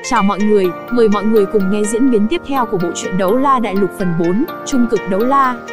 Chào mọi người, mời mọi người cùng nghe diễn biến tiếp theo của bộ truyện Đấu La Đại Lục phần 4, Trung cực đấu la.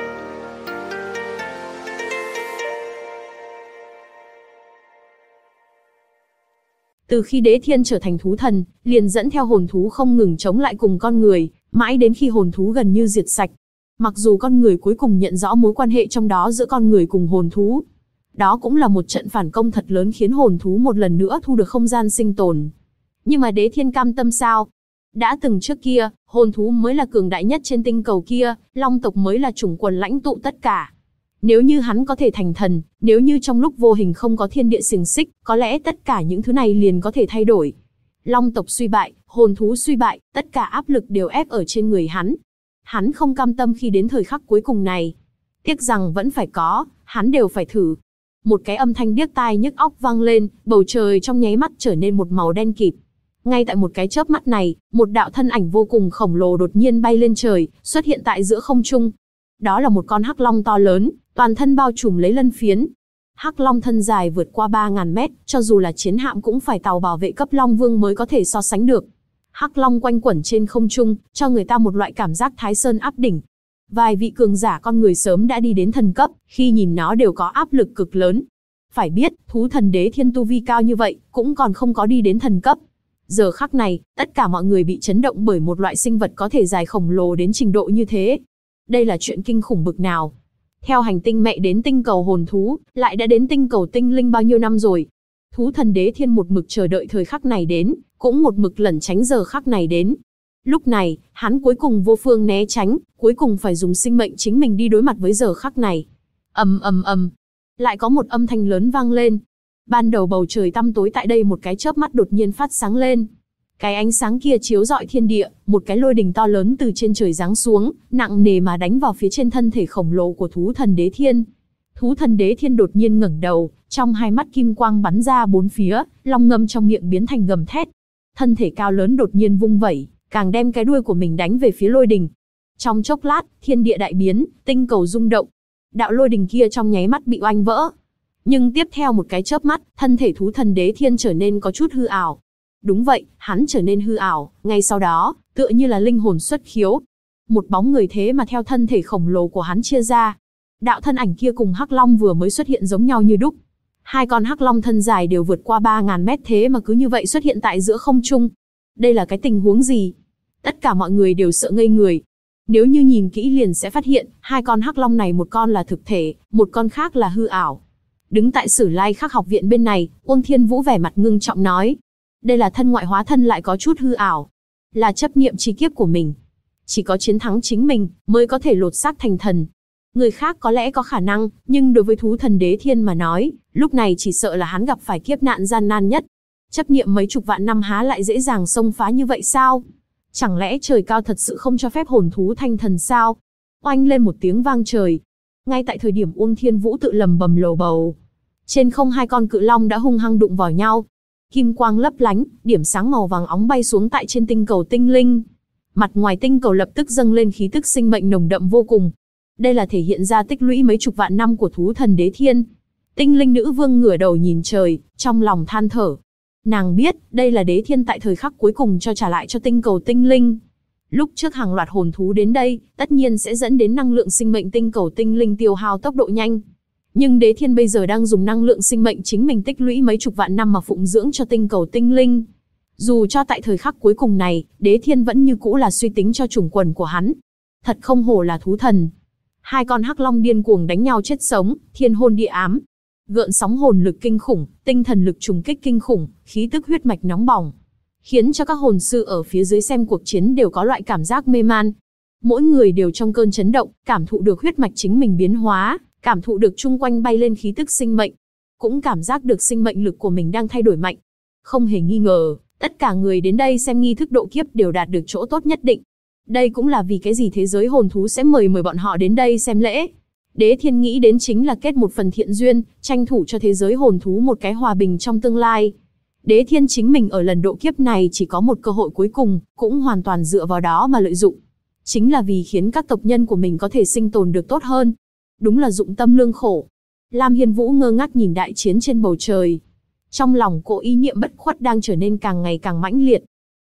Từ khi Đế Thiên trở thành thú thần, liền dẫn theo hồn thú không ngừng chống lại cùng con người, mãi đến khi hồn thú gần như diệt sạch. Mặc dù con người cuối cùng nhận rõ mối quan hệ trong đó giữa con người cùng hồn thú. Đó cũng là một trận phản công thật lớn khiến hồn thú một lần nữa thu được không gian sinh tồn. Nhưng mà Đế Thiên cam tâm sao? Đã từng trước kia, hồn thú mới là cường đại nhất trên tinh cầu kia, long tộc mới là chủng quần lãnh tụ tất cả. Nếu như hắn có thể thành thần, nếu như trong lúc vô hình không có thiên địa xiềng xích, có lẽ tất cả những thứ này liền có thể thay đổi. Long tộc suy bại, hồn thú suy bại, tất cả áp lực đều ép ở trên người hắn. Hắn không cam tâm khi đến thời khắc cuối cùng này. Tiếc rằng vẫn phải có, hắn đều phải thử. Một cái âm thanh điếc tai nhức óc vang lên, bầu trời trong nháy mắt trở nên một màu đen kịt. Ngay tại một cái chớp mắt này, một đạo thân ảnh vô cùng khổng lồ đột nhiên bay lên trời, xuất hiện tại giữa không trung. Đó là một con hắc long to lớn, toàn thân bao trùm lấy lân phiến. Hắc long thân dài vượt qua 3.000 mét, cho dù là chiến hạm cũng phải tàu bảo vệ cấp Long Vương mới có thể so sánh được. Hắc long quanh quẩn trên không trung, cho người ta một loại cảm giác Thái Sơn áp đỉnh. Vài vị cường giả con người sớm đã đi đến thần cấp, khi nhìn nó đều có áp lực cực lớn. Phải biết, thú thần Đế Thiên tu vi cao như vậy, cũng còn không có đi đến thần cấp. Giờ khắc này, tất cả mọi người bị chấn động bởi một loại sinh vật có thể dài khổng lồ đến trình độ như thế. Đây là chuyện kinh khủng bực nào? Theo hành tinh mẹ đến tinh cầu hồn thú, lại đã đến tinh cầu tinh linh bao nhiêu năm rồi? Thú thần Đế Thiên một mực chờ đợi thời khắc này đến, cũng một mực lẩn tránh giờ khắc này đến. Lúc này, hắn cuối cùng vô phương né tránh, cuối cùng phải dùng sinh mệnh chính mình đi đối mặt với giờ khắc này. Ầm ầm ầm, lại có một âm thanh lớn vang lên. Ban đầu bầu trời tăm tối tại đây một cái chớp mắt đột nhiên phát sáng lên. Cái ánh sáng kia chiếu rọi thiên địa, một cái lôi đình to lớn từ trên trời giáng xuống, nặng nề mà đánh vào phía trên thân thể khổng lồ của thú thần Đế Thiên. Thú thần Đế Thiên đột nhiên ngẩng đầu, trong hai mắt kim quang bắn ra bốn phía, long ngâm trong miệng biến thành gầm thét. Thân thể cao lớn đột nhiên vung vẩy, càng đem cái đuôi của mình đánh về phía lôi đình. Trong chốc lát, thiên địa đại biến, tinh cầu rung động. Đạo lôi đình kia trong nháy mắt bị oanh vỡ. Nhưng tiếp theo một cái chớp mắt, thân thể thú thần Đế Thiên trở nên có chút hư ảo. Đúng vậy, hắn trở nên hư ảo, ngay sau đó, tựa như là linh hồn xuất khiếu. Một bóng người thế mà theo thân thể khổng lồ của hắn chia ra. Đạo thân ảnh kia cùng hắc long vừa mới xuất hiện giống nhau như đúc. Hai con hắc long thân dài đều vượt qua 3.000 mét thế mà cứ như vậy xuất hiện tại giữa không trung. Đây là cái tình huống gì? Tất cả mọi người đều sợ ngây người. Nếu như nhìn kỹ liền sẽ phát hiện, hai con hắc long này một con là thực thể, một con khác là hư ảo. Đứng tại Sử Lai Khắc học viện bên này, Uông Thiên Vũ vẻ mặt ngưng trọng nói. Đây là thân ngoại hóa thân lại có chút hư ảo. Là chấp niệm chi kiếp của mình. Chỉ có chiến thắng chính mình, mới có thể lột xác thành thần. Người khác có lẽ có khả năng, nhưng đối với thú thần Đế Thiên mà nói, lúc này chỉ sợ là hắn gặp phải kiếp nạn gian nan nhất. Chấp niệm mấy chục vạn năm há lại dễ dàng xông phá như vậy sao? Chẳng lẽ trời cao thật sự không cho phép hồn thú thành thần sao? Oanh lên một tiếng vang trời. Ngay tại thời điểm Uông Thiên Vũ tự lầm bầm lầu bầu. Trên không hai con cự long đã hung hăng đụng vào nhau. Kim quang lấp lánh, điểm sáng màu vàng óng bay xuống tại trên tinh cầu tinh linh. Mặt ngoài tinh cầu lập tức dâng lên khí tức sinh mệnh nồng đậm vô cùng. Đây là thể hiện ra tích lũy mấy chục vạn năm của thú thần Đế Thiên. Tinh linh nữ vương ngửa đầu nhìn trời, trong lòng than thở. Nàng biết, đây là Đế Thiên tại thời khắc cuối cùng cho trả lại cho tinh cầu tinh linh. Lúc trước hàng loạt hồn thú đến đây, tất nhiên sẽ dẫn đến năng lượng sinh mệnh tinh cầu tinh linh tiêu hao tốc độ nhanh. Nhưng Đế Thiên bây giờ đang dùng năng lượng sinh mệnh chính mình tích lũy mấy chục vạn năm mà phụng dưỡng cho tinh cầu tinh linh. Dù cho tại thời khắc cuối cùng này, Đế Thiên vẫn như cũ là suy tính cho chủng quần của hắn. Thật không hổ là thú thần. Hai con hắc long điên cuồng đánh nhau chết sống, thiên hôn địa ám. Gợn sóng hồn lực kinh khủng, tinh thần lực trùng kích kinh khủng, khí tức huyết mạch nóng bỏng. Khiến cho các hồn sư ở phía dưới xem cuộc chiến đều có loại cảm giác mê man. Mỗi người đều trong cơn chấn động, cảm thụ được huyết mạch chính mình biến hóa. Cảm thụ được chung quanh bay lên khí tức sinh mệnh, cũng cảm giác được sinh mệnh lực của mình đang thay đổi mạnh. Không hề nghi ngờ, tất cả người đến đây xem nghi thức độ kiếp đều đạt được chỗ tốt nhất định. Đây cũng là vì cái gì thế giới hồn thú sẽ mời bọn họ đến đây xem lễ. Đế Thiên nghĩ đến chính là kết một phần thiện duyên, tranh thủ cho thế giới hồn thú một cái hòa bình trong tương lai. Đế Thiên chính mình ở lần độ kiếp này chỉ có một cơ hội cuối cùng, cũng hoàn toàn dựa vào đó mà lợi dụng. Chính là vì khiến các tộc nhân của mình có thể sinh tồn được tốt hơn. Đúng là dụng tâm lương khổ. Lam Hiên Vũ ngơ ngác nhìn đại chiến trên bầu trời. Trong lòng cô ý niệm bất khuất đang trở nên càng ngày càng mãnh liệt.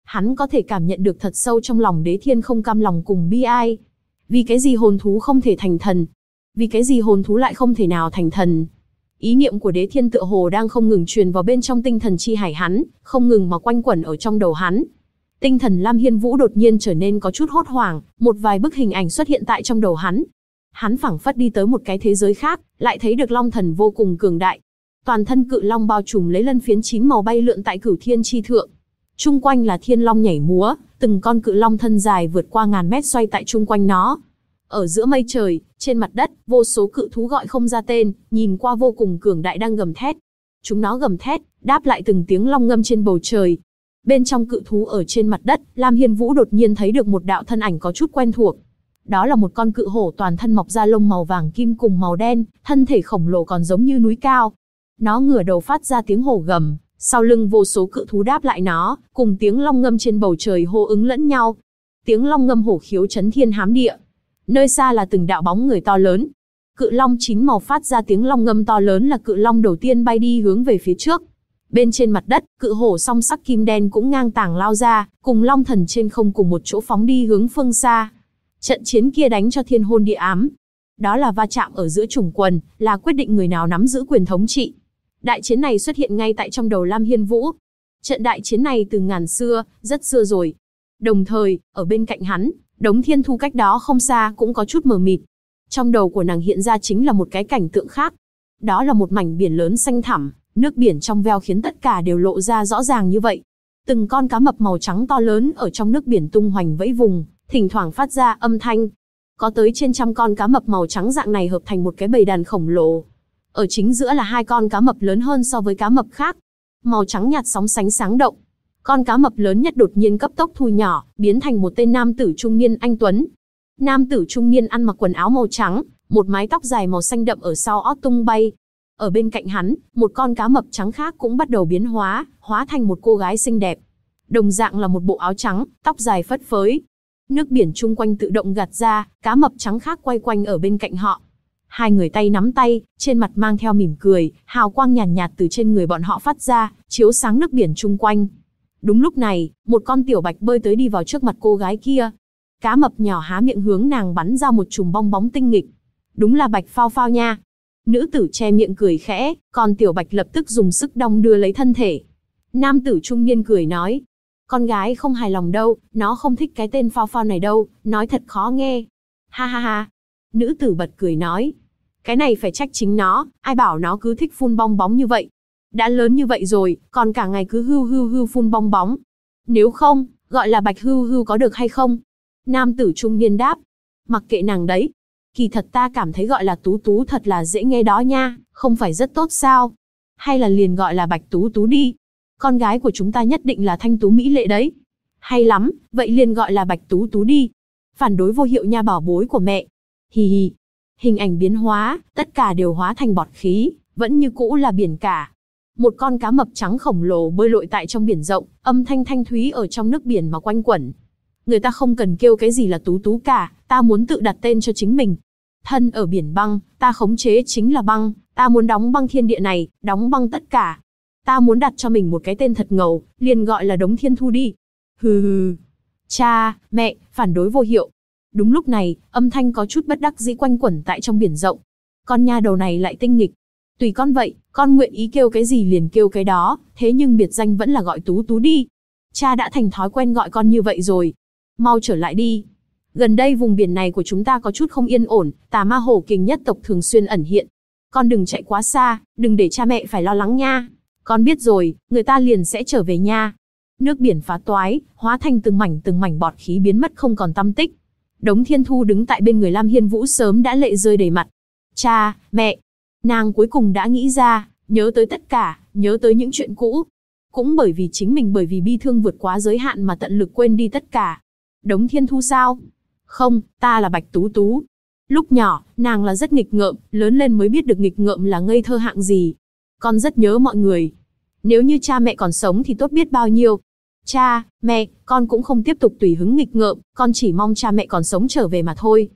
Hắn có thể cảm nhận được thật sâu trong lòng Đế Thiên không cam lòng cùng bi ai. Vì cái gì hồn thú không thể thành thần? Vì cái gì hồn thú lại không thể nào thành thần? Ý niệm của Đế Thiên tựa hồ đang không ngừng truyền vào bên trong tinh thần chi hải hắn, không ngừng mà quanh quẩn ở trong đầu hắn. Tinh thần Lam Hiên Vũ đột nhiên trở nên có chút hốt hoảng, một vài bức hình ảnh xuất hiện tại trong đầu hắn. Hắn phảng phất đi tới một cái thế giới khác, lại thấy được Long Thần vô cùng cường đại. Toàn thân cự long bao trùm lấy lân phiến 9 màu bay lượn tại cửu thiên chi thượng. Trung quanh là thiên long nhảy múa, từng con cự long thân dài vượt qua ngàn mét xoay tại trung quanh nó. Ở giữa mây trời, trên mặt đất, vô số cự thú gọi không ra tên, nhìn qua vô cùng cường đại đang gầm thét. Chúng nó gầm thét, đáp lại từng tiếng long ngâm trên bầu trời. Bên trong cự thú ở trên mặt đất, Lam Hiên Vũ đột nhiên thấy được một đạo thân ảnh có chút quen thuộc. Đó là một con cự hổ toàn thân mọc da lông màu vàng kim cùng màu đen, thân thể khổng lồ còn giống như núi cao. Nó ngửa đầu phát ra tiếng hổ gầm, sau lưng vô số cự thú đáp lại nó, cùng tiếng long ngâm trên bầu trời hô ứng lẫn nhau. Tiếng long ngâm hổ khiếu chấn thiên hám địa. Nơi xa là từng đạo bóng người to lớn. Cự long 9 màu phát ra tiếng long ngâm to lớn là cự long đầu tiên bay đi hướng về phía trước. Bên trên mặt đất, cự hổ song sắc kim đen cũng ngang tàng lao ra, cùng long thần trên không cùng một chỗ phóng đi hướng phương xa. Trận chiến kia đánh cho thiên hôn địa ám. Đó là va chạm ở giữa chủng quần, là quyết định người nào nắm giữ quyền thống trị. Đại chiến này xuất hiện ngay tại trong đầu Lam Hiên Vũ. Trận đại chiến này từ ngàn xưa, rất xưa rồi. Đồng thời, ở bên cạnh hắn, Đống Thiên Thu cách đó không xa cũng có chút mờ mịt. Trong đầu của nàng hiện ra chính là một cái cảnh tượng khác. Đó là một mảnh biển lớn xanh thẳm, nước biển trong veo khiến tất cả đều lộ ra rõ ràng như vậy. Từng con cá mập màu trắng to lớn ở trong nước biển tung hoành vẫy vùng, thỉnh thoảng phát ra âm thanh. Có tới trên trăm con cá mập màu trắng dạng này hợp thành một cái bầy đàn khổng lồ. Ở chính giữa là hai con cá mập lớn hơn so với cá mập khác. Màu trắng nhạt sóng sánh sáng động. Con cá mập lớn nhất đột nhiên cấp tốc thu nhỏ, biến thành một tên nam tử trung niên anh tuấn. Nam tử trung niên ăn mặc quần áo màu trắng, một mái tóc dài màu xanh đậm ở sau ót tung bay. Ở bên cạnh hắn, một con cá mập trắng khác cũng bắt đầu biến hóa, hóa thành một cô gái xinh đẹp. Đồng dạng là một bộ áo trắng, tóc dài phất phới. Nước biển chung quanh tự động gạt ra, cá mập trắng khác quay quanh ở bên cạnh họ. Hai người tay nắm tay, trên mặt mang theo mỉm cười, hào quang nhàn nhạt từ trên người bọn họ phát ra, chiếu sáng nước biển chung quanh. Đúng lúc này, một con tiểu bạch bơi tới đi vào trước mặt cô gái kia. Cá mập nhỏ há miệng hướng nàng bắn ra một chùm bong bóng tinh nghịch. Đúng là Bạch Phao Phao nha. Nữ tử che miệng cười khẽ, còn tiểu bạch lập tức dùng sức đong đưa lấy thân thể. Nam tử trung niên cười nói, con gái không hài lòng đâu, nó không thích cái tên Phao Phao này đâu, nói thật khó nghe. Ha ha ha. Nữ tử bật cười nói, cái này phải trách chính nó, ai bảo nó cứ thích phun bong bóng như vậy. Đã lớn như vậy rồi, còn cả ngày cứ hưu hưu hưu phun bong bóng. Nếu không, gọi là Bạch hưu hưu có được hay không? Nam tử trung niên đáp, mặc kệ nàng đấy. Kỳ thật ta cảm thấy gọi là Tú Tú thật là dễ nghe đó nha, không phải rất tốt sao? Hay là liền gọi là Bạch Tú Tú đi. Con gái của chúng ta nhất định là thanh tú mỹ lệ đấy. Hay lắm, vậy liền gọi là Bạch Tú Tú đi. Phản đối vô hiệu nha bảo bối của mẹ. Hì hì. Hình ảnh biến hóa, tất cả đều hóa thành bọt khí, vẫn như cũ là biển cả. Một con cá mập trắng khổng lồ bơi lội tại trong biển rộng, âm thanh thanh thúy ở trong nước biển mà quanh quẩn. Người ta không cần kêu cái gì là Tú Tú cả, ta muốn tự đặt tên cho chính mình. Thân ở biển băng, ta khống chế chính là băng, ta muốn đóng băng thiên địa này, đóng băng tất cả. Ta muốn đặt cho mình một cái tên thật ngầu, liền gọi là Đống Thiên Thu đi. Hừ hừ. Cha, mẹ, phản đối vô hiệu. Đúng lúc này, âm thanh có chút bất đắc dĩ quanh quẩn tại trong biển rộng. Con nha đầu này lại tinh nghịch. Tùy con vậy, con nguyện ý kêu cái gì liền kêu cái đó, thế nhưng biệt danh vẫn là gọi Tú Tú đi. Cha đã thành thói quen gọi con như vậy rồi. Mau trở lại đi. Gần đây vùng biển này của chúng ta có chút không yên ổn, tà ma hổ kình nhất tộc thường xuyên ẩn hiện. Con đừng chạy quá xa, đừng để cha mẹ phải lo lắng nha. Con biết rồi, người ta liền sẽ trở về nha. Nước biển phá toái, hóa thành từng mảnh bọt khí biến mất không còn tăm tích. Đống Thiên Thu đứng tại bên người Lam Hiên Vũ sớm đã lệ rơi đầy mặt. Cha, mẹ. Nàng cuối cùng đã nghĩ ra, nhớ tới tất cả, nhớ tới những chuyện cũ. Cũng bởi vì chính mình bởi vì bi thương vượt quá giới hạn mà tận lực quên đi tất cả. Đống Thiên Thu sao? Không, ta là Bạch Tú Tú. Lúc nhỏ, nàng là rất nghịch ngợm, lớn lên mới biết được nghịch ngợm là ngây thơ hạng gì. Con rất nhớ mọi người. Nếu như cha mẹ còn sống thì tốt biết bao nhiêu. Cha, mẹ, con cũng không tiếp tục tùy hứng nghịch ngợm, con chỉ mong cha mẹ còn sống trở về mà thôi.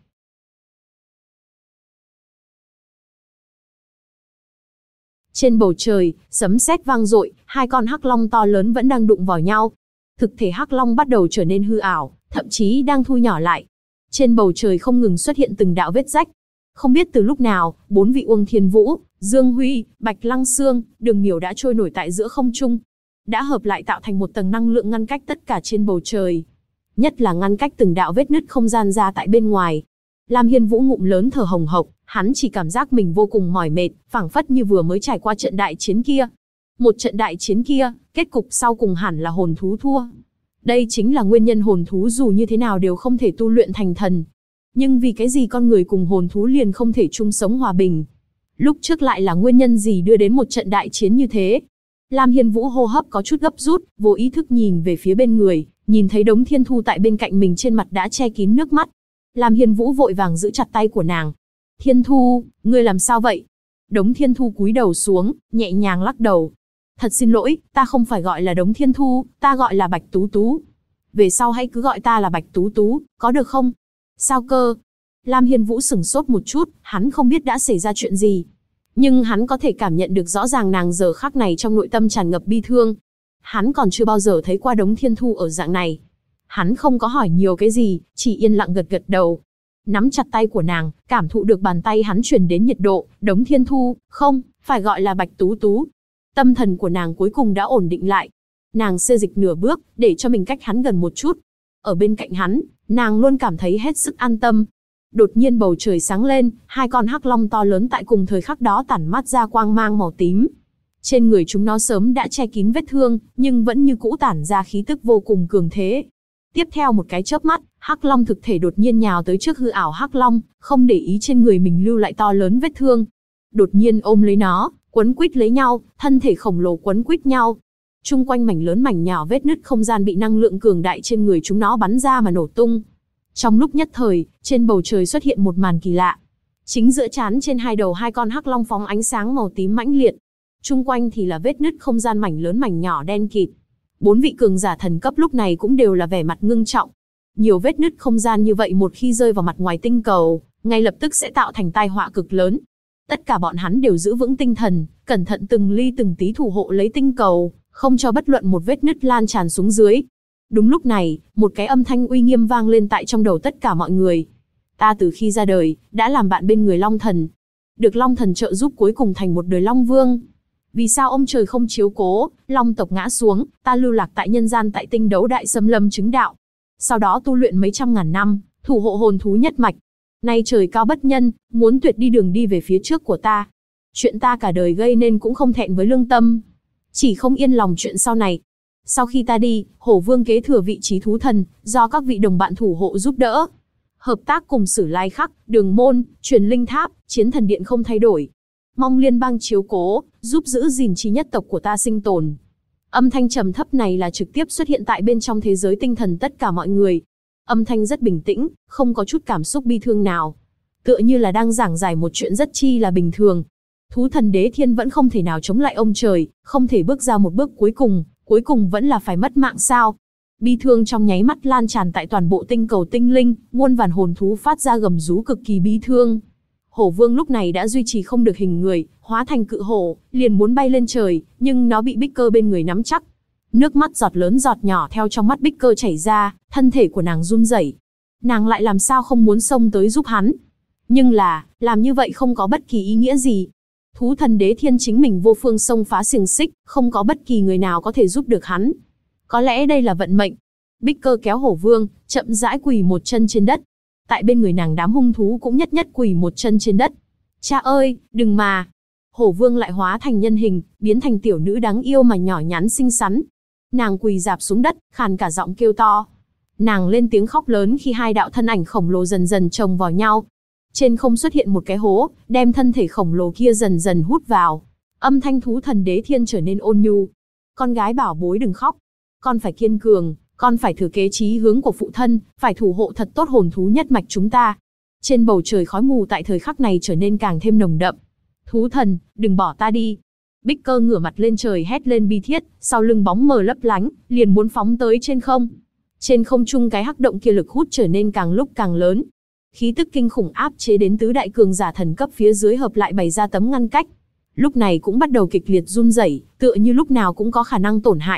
Trên bầu trời, sấm sét vang dội, hai con hắc long to lớn vẫn đang đụng vào nhau. Thực thể hắc long bắt đầu trở nên hư ảo, thậm chí đang thu nhỏ lại. Trên bầu trời không ngừng xuất hiện từng đạo vết rách. Không biết từ lúc nào, 4 vị Uông Thiên Vũ, Dương Huy, Bạch Lăng Xương, Đường Miểu đã trôi nổi tại giữa không trung, đã hợp lại tạo thành một tầng năng lượng ngăn cách tất cả trên bầu trời. Nhất là ngăn cách từng đạo vết nứt không gian ra tại bên ngoài. Lam Hiên Vũ ngụm lớn thở hồng hộc, hắn chỉ cảm giác mình vô cùng mỏi mệt, phảng phất như vừa mới trải qua trận đại chiến kia. Một trận đại chiến kia, kết cục sau cùng hẳn là hồn thú thua. Đây chính là nguyên nhân hồn thú dù như thế nào đều không thể tu luyện thành thần. Nhưng vì cái gì con người cùng hồn thú liền không thể chung sống hòa bình? Lúc trước lại là nguyên nhân gì đưa đến một trận đại chiến như thế? Lam Hiên Vũ hô hấp có chút gấp rút, vô ý thức nhìn về phía bên người, nhìn thấy Đống Thiên Thu tại bên cạnh mình trên mặt đã che kín nước mắt. Lam Hiên Vũ vội vàng giữ chặt tay của nàng. Thiên Thu, ngươi làm sao vậy? Đống Thiên Thu cúi đầu xuống, nhẹ nhàng lắc đầu. Thật xin lỗi, ta không phải gọi là Đống Thiên Thu, ta gọi là Bạch Tú Tú. Về sau hãy cứ gọi ta là Bạch Tú Tú, có được không? Sao cơ? Lam Hiên Vũ sửng sốt một chút, hắn không biết đã xảy ra chuyện gì. Nhưng hắn có thể cảm nhận được rõ ràng nàng giờ khắc này trong nội tâm tràn ngập bi thương. Hắn còn chưa bao giờ thấy qua Đống Thiên Thu ở dạng này. Hắn không có hỏi nhiều cái gì, chỉ yên lặng gật gật đầu. Nắm chặt tay của nàng, cảm thụ được bàn tay hắn truyền đến nhiệt độ. Đống Thiên Thu, không, phải gọi là Bạch Tú Tú. Tâm thần của nàng cuối cùng đã ổn định lại. Nàng xê dịch nửa bước, để cho mình cách hắn gần một chút. Ở bên cạnh hắn, nàng luôn cảm thấy hết sức an tâm. Đột nhiên bầu trời sáng lên, 2 con hắc long to lớn tại cùng thời khắc đó tản mát ra quang mang màu tím. Trên người chúng nó sớm đã che kín vết thương, nhưng vẫn như cũ tản ra khí tức vô cùng cường thế. Tiếp theo một cái chớp mắt, hắc long thực thể đột nhiên nhào tới trước hư ảo hắc long, không để ý trên người mình lưu lại to lớn vết thương. Đột nhiên ôm lấy nó, quấn quýt lấy nhau, thân thể khổng lồ quấn quýt nhau. Chung quanh mảnh lớn mảnh nhỏ vết nứt không gian bị năng lượng cường đại trên người chúng nó bắn ra mà nổ tung. Trong lúc nhất thời, trên bầu trời xuất hiện một màn kỳ lạ. Chính giữa trán trên hai đầu 2 con hắc long phóng ánh sáng màu tím mãnh liệt. Chung quanh thì là vết nứt không gian mảnh lớn mảnh nhỏ đen kịt. 4 vị cường giả thần cấp lúc này cũng đều là vẻ mặt ngưng trọng. Nhiều vết nứt không gian như vậy một khi rơi vào mặt ngoài tinh cầu, ngay lập tức sẽ tạo thành tai họa cực lớn. Tất cả bọn hắn đều giữ vững tinh thần, cẩn thận từng ly từng tí thủ hộ lấy tinh cầu, không cho bất luận một vết nứt lan tràn xuống dưới. Đúng lúc này, một cái âm thanh uy nghiêm vang lên tại trong đầu tất cả mọi người. Ta từ khi ra đời, đã làm bạn bên người Long Thần. Được Long Thần trợ giúp cuối cùng thành một đời Long Vương. Vì sao ông trời không chiếu cố, Long tộc ngã xuống, ta lưu lạc tại nhân gian tại tinh đấu đại xâm lâm chứng đạo. Sau đó tu luyện mấy trăm ngàn năm, thủ hộ hồn thú nhất mạch. Nay trời cao bất nhân, muốn tuyệt đi đường đi về phía trước của ta. Chuyện ta cả đời gây nên cũng không thẹn với lương tâm. Chỉ không yên lòng chuyện sau này. Sau khi ta đi, Hổ Vương kế thừa vị trí thú thần, do các vị đồng bạn thủ hộ giúp đỡ. Hợp tác cùng Sử Lai Khắc, Đường Môn, Truyền Linh Tháp, Chiến Thần Điện không thay đổi. Mong liên bang chiếu cố, giúp giữ gìn chi nhất tộc của ta sinh tồn. Âm thanh trầm thấp này là trực tiếp xuất hiện tại bên trong thế giới tinh thần tất cả mọi người. Âm thanh rất bình tĩnh, không có chút cảm xúc bi thương nào. Tựa như là đang giảng giải một chuyện rất chi là bình thường. Thú thần Đế Thiên vẫn không thể nào chống lại ông trời, không thể bước ra một bước cuối cùng vẫn là phải mất mạng sao. Bi thương trong nháy mắt lan tràn tại toàn bộ tinh cầu tinh linh, muôn vàn hồn thú phát ra gầm rú cực kỳ bi thương. Hổ Vương lúc này đã duy trì không được hình người, hóa thành cự hổ, liền muốn bay lên trời, nhưng nó bị Bích Cơ bên người nắm chắc. Nước mắt giọt lớn giọt nhỏ theo trong mắt Bích Cơ chảy ra, thân thể của nàng run rẩy. Nàng lại làm sao không muốn xông tới giúp hắn. Nhưng là, làm như vậy không có bất kỳ ý nghĩa gì. Thú thần Đế Thiên chính mình vô phương xông phá xiềng xích, không có bất kỳ người nào có thể giúp được hắn. Có lẽ đây là vận mệnh. Bích Cơ kéo Hổ Vương, chậm rãi quỳ một chân trên đất. Tại bên người nàng đám hung thú cũng nhất nhất quỳ một chân trên đất. Cha ơi, đừng mà. Hổ Vương lại hóa thành nhân hình, biến thành tiểu nữ đáng yêu mà nhỏ nhắn xinh xắn. Nàng quỳ rạp xuống đất, khàn cả giọng kêu to. Nàng lên tiếng khóc lớn khi 2 đạo thân ảnh khổng lồ dần dần chồng vào nhau. Trên không xuất hiện một cái hố, đem thân thể khổng lồ kia dần dần hút vào. Âm thanh thú thần Đế Thiên trở nên ôn nhu. Con gái bảo bối đừng khóc. Con phải kiên cường, con phải thừa kế chí hướng của phụ thân, phải thủ hộ thật tốt hồn thú nhất mạch chúng ta. Trên bầu trời khói mù tại thời khắc này trở nên càng thêm nồng đậm. Thú thần, đừng bỏ ta đi. Bích Cơ ngửa mặt lên trời hét lên bi thiết, sau lưng bóng mờ lấp lánh, liền muốn phóng tới trên không. Trên không trung cái hắc động kia lực hút trở nên càng lúc càng lớn. Khí tức kinh khủng áp chế đến tứ đại cường giả thần cấp phía dưới hợp lại bày ra tấm ngăn cách. Lúc này cũng bắt đầu kịch liệt run rẩy, tựa như lúc nào cũng có khả năng tổn hại.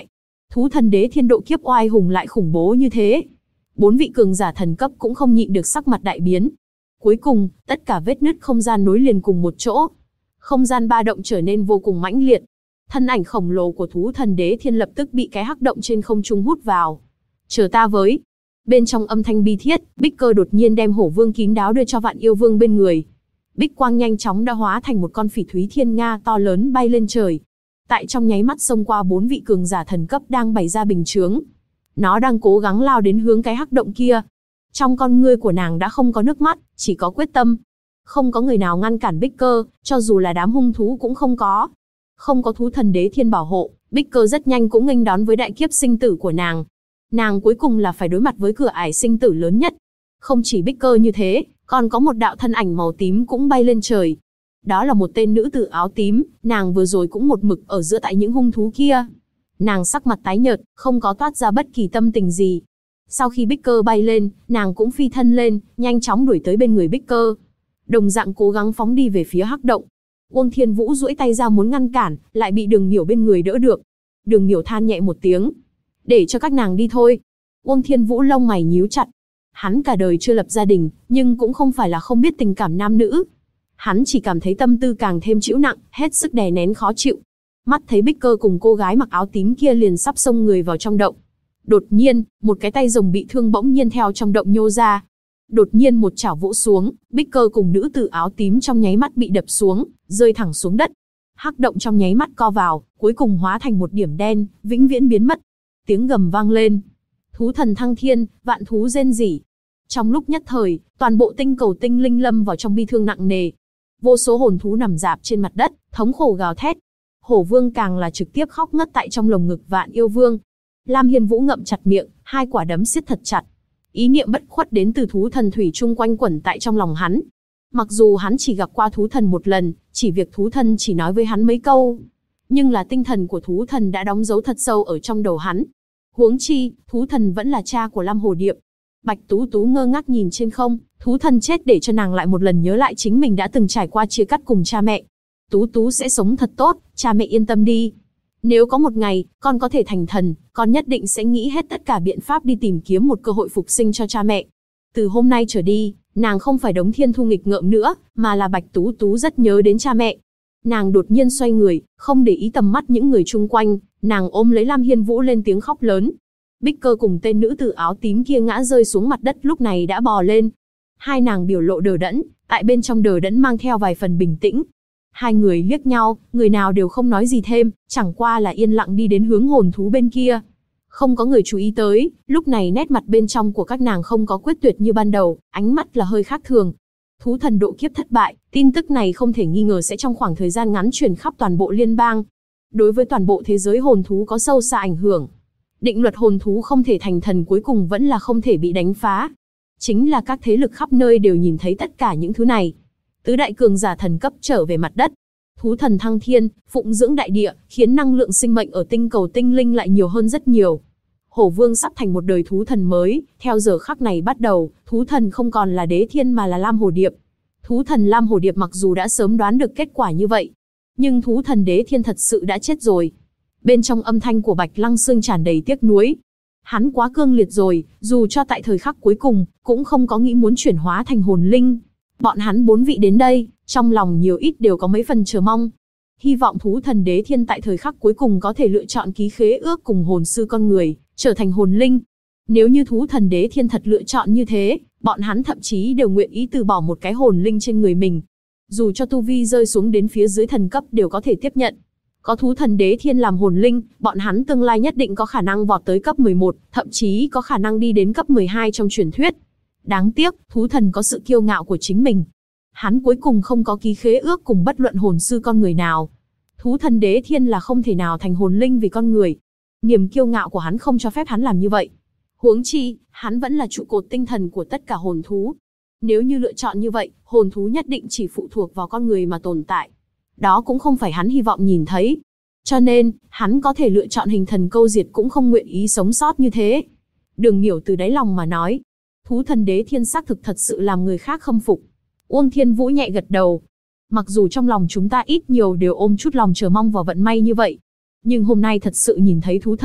Thú thần đế thiên độ kiếp oai hùng lại khủng bố như thế. 4 vị cường giả thần cấp cũng không nhịn được sắc mặt đại biến. Cuối cùng, tất cả vết nứt không gian nối liền cùng một chỗ. Không gian ba động trở nên vô cùng mãnh liệt. Thân ảnh khổng lồ của thú thần đế thiên lập tức bị cái hắc động trên không trung hút vào. Chờ ta với. Bên trong âm thanh bi thiết, Bích Cơ đột nhiên đem hổ vương kín đáo đưa cho Vạn Yêu Vương bên người. Bích quang nhanh chóng đã hóa thành một con phỉ thúy thiên nga to lớn bay lên trời. Tại trong nháy mắt xông qua 4 vị cường giả thần cấp đang bày ra bình chướng. Nó đang cố gắng lao đến hướng cái hắc động kia. Trong con ngươi của nàng đã không có nước mắt, chỉ có quyết tâm. Không có người nào ngăn cản Bích Cơ, cho dù là đám hung thú cũng không có. Không có thú thần đế thiên bảo hộ, Bích Cơ rất nhanh cũng nghênh đón với đại kiếp sinh tử của nàng. Nàng cuối cùng là phải đối mặt với cửa ải sinh tử lớn nhất. Không chỉ Bích Cơ như thế, còn có một đạo thân ảnh màu tím cũng bay lên trời. Đó là một tên nữ tử áo tím, nàng vừa rồi cũng một mực ở giữa tại những hung thú kia. Nàng sắc mặt tái nhợt, không có toát ra bất kỳ tâm tình gì. Sau khi Bích Cơ bay lên, nàng cũng phi thân lên, nhanh chóng đuổi tới bên người Bích Cơ. Đồng dạng cố gắng phóng đi về phía hắc động. Uông Thiên Vũ duỗi tay ra muốn ngăn cản, lại bị Đường Miểu bên người đỡ được. Đường Miểu than nhẹ một tiếng. Để cho các nàng đi thôi. Uông Thiên Vũ lông mày nhíu chặt. Hắn cả đời chưa lập gia đình, nhưng cũng không phải là không biết tình cảm nam nữ. Hắn chỉ cảm thấy tâm tư càng thêm trĩu nặng, hết sức đè nén khó chịu. Mắt thấy Bích Cơ cùng cô gái mặc áo tím kia liền sắp xông người vào trong động. Đột nhiên, một cái tay rồng bị thương bỗng nhiên theo trong động nhô ra. Đột nhiên một chảo vỗ xuống, Bích Cơ cùng nữ tử áo tím trong nháy mắt bị đập xuống, rơi thẳng xuống đất. Hắc động trong nháy mắt co vào, cuối cùng hóa thành một điểm đen, vĩnh viễn biến mất. Tiếng gầm vang lên. Thú thần thăng thiên, vạn thú rên rỉ. Trong lúc nhất thời, toàn bộ tinh cầu tinh linh lâm vào trong bi thương nặng nề. Vô số hồn thú nằm rạp trên mặt đất, thống khổ gào thét. Hổ vương càng là trực tiếp khóc ngất tại trong lồng ngực Vạn Yêu Vương. Lam Hiên Vũ ngậm chặt miệng, hai quả đấm siết thật chặt. Ý niệm bất khuất đến từ thú thần thủy chung quanh quẩn tại trong lòng hắn. Mặc dù hắn chỉ gặp qua thú thần một lần, chỉ việc thú thần chỉ nói với hắn mấy câu. Nhưng là tinh thần của thú thần đã đóng dấu thật sâu ở trong đầu hắn. Huống chi, thú thần vẫn là cha của Lam Hồ Điệp. Bạch Tú Tú ngơ ngác nhìn trên không, thú thần chết để cho nàng lại một lần nhớ lại chính mình đã từng trải qua chia cắt cùng cha mẹ. Tú Tú sẽ sống thật tốt, cha mẹ yên tâm đi. Nếu có một ngày, con có thể thành thần, con nhất định sẽ nghĩ hết tất cả biện pháp đi tìm kiếm một cơ hội phục sinh cho cha mẹ. Từ hôm nay trở đi, nàng không phải Đống Thiên Thu nghịch ngợm nữa, mà là Bạch Tú Tú rất nhớ đến cha mẹ. Nàng đột nhiên xoay người, không để ý tầm mắt những người chung quanh, nàng ôm lấy Lam Hiên Vũ lên tiếng khóc lớn. Bích Cơ cùng tên nữ tử áo tím kia ngã rơi xuống mặt đất lúc này đã bò lên. Hai nàng biểu lộ đờ đẫn, tại bên trong đờ đẫn mang theo vài phần bình tĩnh. Hai người liếc nhau, người nào đều không nói gì thêm, chẳng qua là yên lặng đi đến hướng hồn thú bên kia. Không có người chú ý tới, lúc này nét mặt bên trong của các nàng không có quyết tuyệt như ban đầu, ánh mắt là hơi khác thường. Thú thần độ kiếp thất bại, tin tức này không thể nghi ngờ sẽ trong khoảng thời gian ngắn truyền khắp toàn bộ liên bang. Đối với toàn bộ thế giới hồn thú có sâu xa ảnh hưởng. Định luật hồn thú không thể thành thần cuối cùng vẫn là không thể bị đánh phá. Chính là các thế lực khắp nơi đều nhìn thấy tất cả những thứ này. Tứ đại cường giả thần cấp trở về mặt đất. Thú thần thăng thiên, phụng dưỡng đại địa, khiến năng lượng sinh mệnh ở tinh cầu tinh linh lại nhiều hơn rất nhiều. Hổ Vương sắp thành một đời thú thần mới, theo giờ khắc này bắt đầu, thú thần không còn là Đế Thiên mà là Lam Hồ Điệp. Thú thần Lam Hồ Điệp mặc dù đã sớm đoán được kết quả như vậy, nhưng thú thần Đế Thiên thật sự đã chết rồi. Bên trong âm thanh của Bạch Lăng Sương tràn đầy tiếc nuối. Hắn quá cương liệt rồi, dù cho tại thời khắc cuối cùng, cũng không có nghĩ muốn chuyển hóa thành hồn linh. Bọn hắn 4 vị đến đây, trong lòng nhiều ít đều có mấy phần chờ mong. Hy vọng thú thần Đế Thiên tại thời khắc cuối cùng có thể lựa chọn ký khế ước cùng hồn sư con người, trở thành hồn linh. Nếu như thú thần Đế Thiên thật lựa chọn như thế, bọn hắn thậm chí đều nguyện ý từ bỏ một cái hồn linh trên người mình. Dù cho tu vi rơi xuống đến phía dưới thần cấp đều có thể tiếp nhận. Có thú thần Đế Thiên làm hồn linh, bọn hắn tương lai nhất định có khả năng vọt tới cấp 11, thậm chí có khả năng đi đến cấp 12 trong truyền thuyết. Đáng tiếc, thú thần có sự kiêu ngạo của chính mình. Hắn cuối cùng không có ký khế ước cùng bất luận hồn sư con người nào. Thú thần Đế Thiên là không thể nào thành hồn linh vì con người. Niềm kiêu ngạo của hắn không cho phép hắn làm như vậy. Huống chi, hắn vẫn là trụ cột tinh thần của tất cả hồn thú. Nếu như lựa chọn như vậy, hồn thú nhất định chỉ phụ thuộc vào con người mà tồn tại. Đó cũng không phải hắn hy vọng nhìn thấy. Cho nên, hắn có thể lựa chọn hình thần câu diệt cũng không nguyện ý sống sót như thế. Đường Miểu từ đáy lòng mà nói. Thú thần Đế Thiên xác thực thật sự làm người khác khâm phục. Uông Thiên Vũ nhẹ gật đầu. Mặc dù trong lòng chúng ta ít nhiều đều ôm chút lòng chờ mong vào vận may như vậy. Nhưng hôm nay thật sự nhìn thấy thú thần,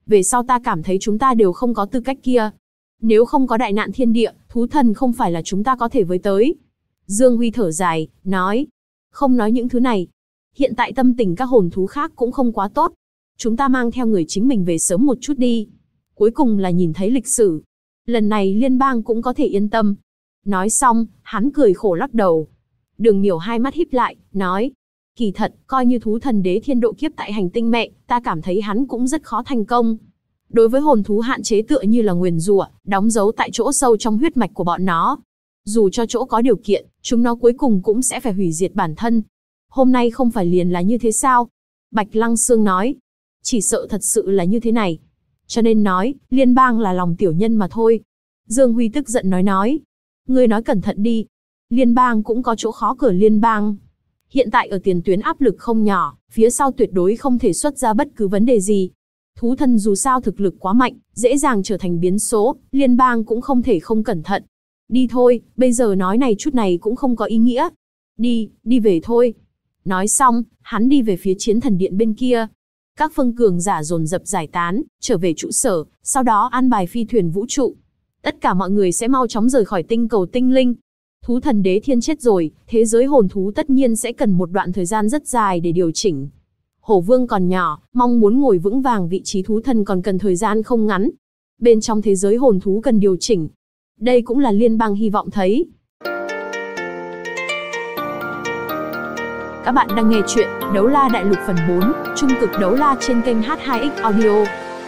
Về sau ta cảm thấy chúng ta đều không có tư cách kia. Nếu không có đại nạn thiên địa, thú thần không phải là chúng ta có thể với tới. Dương Huy thở dài, nói. Không nói những thứ này. Hiện tại tâm tình các hồn thú khác cũng không quá tốt. Chúng ta mang theo người chính mình về sớm một chút đi. Cuối cùng là nhìn thấy lịch sử. Lần này liên bang cũng có thể yên tâm. Nói xong, hắn cười khổ lắc đầu. Đường Miểu hai mắt híp lại, nói. Kỳ thật, coi như thú thần đế thiên độ kiếp tại hành tinh mẹ, ta cảm thấy hắn cũng rất khó thành công. Đối với hồn thú hạn chế tựa như là nguyền rủa, đóng dấu tại chỗ sâu trong huyết mạch của bọn nó. Dù cho chỗ có điều kiện, chúng nó cuối cùng cũng sẽ phải hủy diệt bản thân. Hôm nay không phải liền là như thế sao? Bạch Lăng Sương nói. Chỉ sợ thật sự là như thế này. Cho nên nói, liên bang là lòng tiểu nhân mà thôi. Dương Huy tức giận nói. Ngươi nói cẩn thận đi. Liên bang cũng có chỗ khó cửa liên bang. Hiện tại ở tiền tuyến áp lực không nhỏ, phía sau tuyệt đối không thể xuất ra bất cứ vấn đề gì. Thú thần dù sao thực lực quá mạnh, dễ dàng trở thành biến số, liên bang cũng không thể không cẩn thận. Đi thôi, bây giờ nói này chút này cũng không có ý nghĩa. Đi về thôi. Nói xong, hắn đi về phía chiến thần điện bên kia. Các phương cường giả dồn dập giải tán, trở về trụ sở, sau đó an bài phi thuyền vũ trụ. Tất cả mọi người sẽ mau chóng rời khỏi tinh cầu tinh linh. Thú thần đế thiên chết rồi, thế giới hồn thú tất nhiên sẽ cần một đoạn thời gian rất dài để điều chỉnh. Hổ Vương còn nhỏ, mong muốn ngồi vững vàng vị trí thú thần còn cần thời gian không ngắn. Bên trong thế giới hồn thú cần điều chỉnh. Đây cũng là liên bang hy vọng thấy. Các bạn đang nghe chuyện Đấu La Đại Lục phần 4, Trung cực đấu la trên kênh H2X Audio.